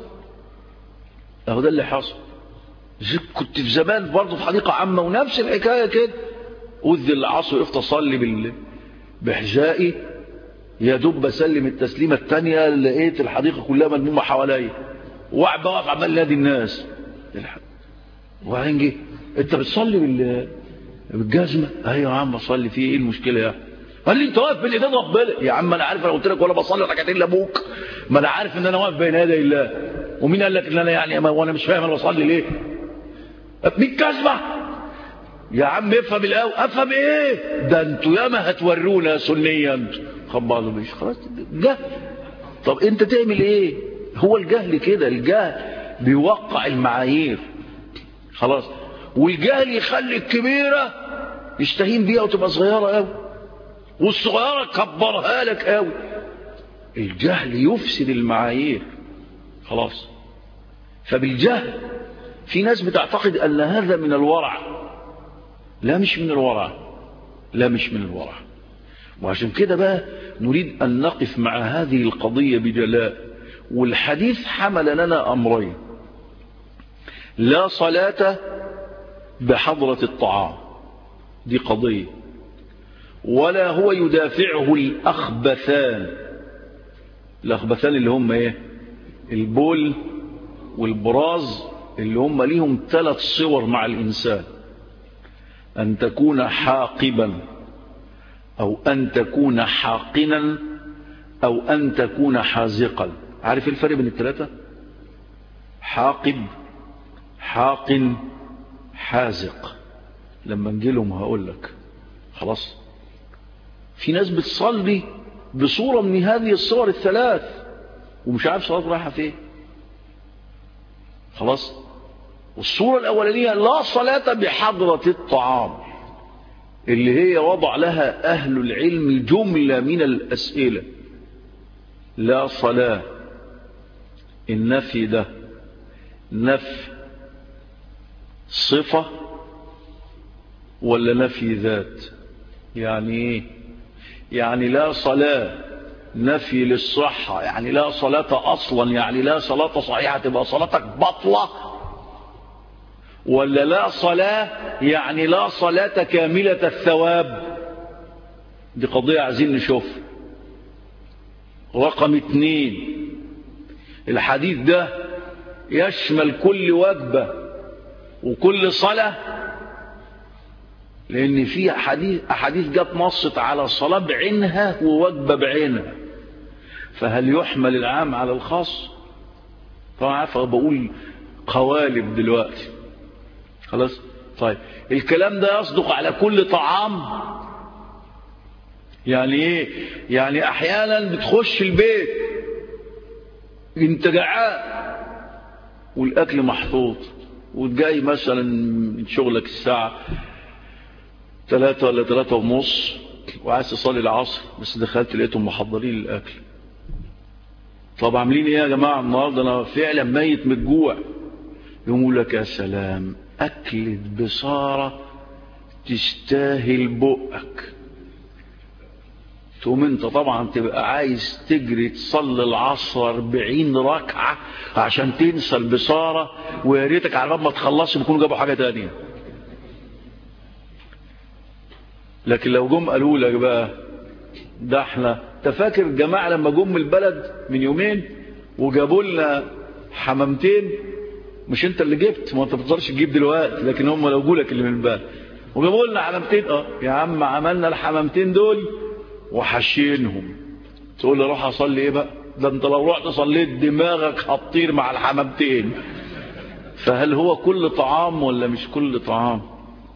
أهو ده اللي حصل. كنت في زمان برضه في حديقة عامة ونفس الحكاية كده، أذن العصر وقفت أصلي بحذائي، يا دوب بسلم التسليمة الثانية لقيت الحديقة كلها ملمومة حواليا، وقعد واقف عمال نادي الناس. وبعدين جه انت بتصلي بالجزمه؟ ايوه يا عم بصلي، فيه ايه المشكله يعني؟ قال لي انت واقف بين ايدين ربنا. يا عم انا عارف، انا قلت لك ولا بصلي ركعتين لابوك، ما انا عارف ان انا واقف بين يدي الله. ومين قال لك ان انا يعني وانا مش فاهم انا بصلي ليه؟ بالجزمه يا عم افهم الاول. افهم ايه؟ ده انتوا ياما هتورونا سنيا انتوا. خبطوا مش خلاص جهل. طب انت تعمل ايه؟ هو الجهل كده، الجهل بيوقع المعايير خلاص، والجهل يخلي الكبيرة يستهين بيها وتبقى صغيرة قوي، والصغيرة كبرها لك قوي. الجهل يفسد المعايير خلاص. فبالجهل في ناس بتعتقد أن هذا من الورع. لا مش من الورع، لا مش من الورع. وعشان كده بقى نريد أن نقف مع هذه القضية بجلاء. والحديث حمل لنا أمرين: لا صلاة بحضرة الطعام، دي قضية، ولا هو يدافعه الأخبثان. الأخبثان اللي هم ايه؟ البول والبراز، اللي هم ليهم 3 صور مع الإنسان: أن تكون حاقبا، أو أن تكون حاقنا، أو أن تكون حازقا. عارف الفرق بين ال3؟ حاقب، حاقن، حازق. لما نجيلهم هقول لك. خلاص. في ناس بتصلي بصورة من هذه الصور الثلاث ومش عارف صلاة رايحة فين. خلاص. والصورة الأولانية لا صلاة بحضرة الطعام، اللي هي وضع لها أهل العلم جملة من الأسئلة. لا صلاة، النفي ده نفي صفة ولا نفي ذات؟ يعني ايه؟ يعني لا صلاة نفي للصحة، يعني لا صلاة أصلا، يعني لا صلاة صحيحة تبقى صلاتك بطلة، ولا لا صلاة يعني لا صلاة كاملة الثواب؟ دي قضية عايزين نشوف. رقم 2، الحديث ده يشمل كل وجبة وكل صلاة، لأن في أحاديث جت نصت على الصلاة بعينها ووجبة بعينها، فهل يحمل العام على الخاص؟ طبعا عارفة بقول قوالب دلوقتي. خلاص. طيب الكلام ده يصدق على كل طعام؟ يعني ايه؟ يعني احيانا بتخش البيت انت جعان والاكل محطوط، وجاي مثلا من شغلك الساعة 3 ولا 3:30 وعايز تصلي العصر، بس دخلت لقيتهم محضرين الاكل. طب عاملين ايه يا جماعة النهارده؟ انا فعلا ميت من الجوع. يقول لك يا سلام، أكلة بصارة تستاهل بقك. تقوم انت طبعا تبقى عايز تجري تصلي العصر 40 ركعة عشان تنسى البصارة، ويا ريتك على ما تخلص بيكونوا جابوا حاجة تانية. لكن لو جم قالوا لك بقى ده احنا تفاكر الجماعة لما جم من البلد من يومين وجابوا لنا حمامتين، مش انت اللي جبت، ما انت بتقدرش تجيب دلوقتي، لكن هم لو جولك اللي من البلد وجابوا لنا حمامتين. يا عم عملنا الحمامتين دول وحشينهم، تقول لي روح اصلي ايه بقى؟ ده انت لو رحت صليت دماغك هتطير مع الحمامتين. فهل هو كل طعام ولا مش كل طعام؟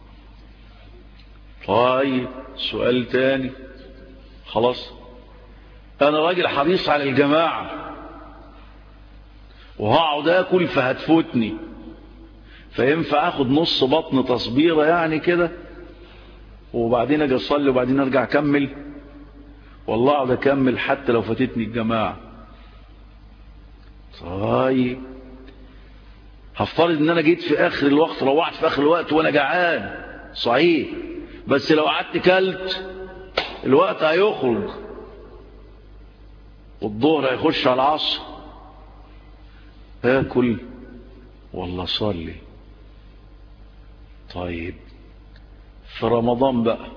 طيب سؤال تاني. خلاص، انا راجل حريص على الجماعة وهقعد اكل فهتفوتني، فينفع اخد نص بطن تصبيرة يعني كده وبعدين اجي اصلي وبعدين ارجع اكمل؟ والله اقعد اكمل حتى لو فاتتني الجماعة. طيب هفترض ان انا جيت في اخر الوقت، روحت في اخر الوقت وانا جعان، صحيح، بس لو قعدت كلت الوقت هيخرج والظهر هيخش على العصر، اكل ولا صلي؟ طيب في رمضان بقى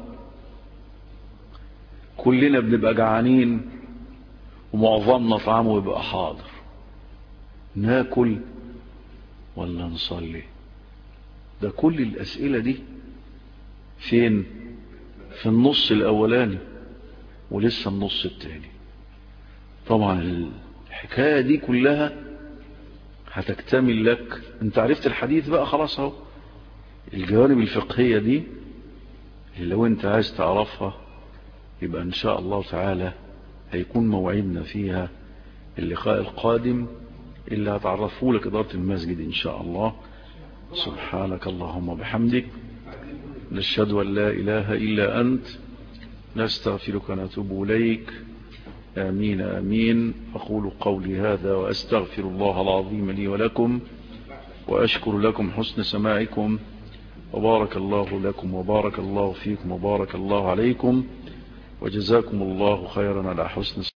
كلنا بنبقى جعانين ومعظمنا طعامه يبقى حاضر، ناكل ولا نصلي؟ ده كل الأسئلة دي فين؟ في النص الأولاني ولسه النص التاني. طبعا الحكاية دي كلها هتكتمل لك، انت عرفت الحديث بقى خلاص اهو. الجوانب الفقهية دي اللي لو انت عايز تعرفها يبقى ان شاء الله تعالى هيكون موعدنا فيها اللقاء القادم اللي هتعرفه لك إدارة المسجد ان شاء الله. سبحانك اللهم وبحمدك، نشهد أن لا إله إلا أنت، نستغفرك ونتوب إليك. آمين آمين. أقول قولي هذا وأستغفر الله العظيم لي ولكم، وأشكر لكم حسن سماعكم، وبارك الله لكم وبارك الله فيكم وبارك الله عليكم، وجزاكم الله خيرا على حسن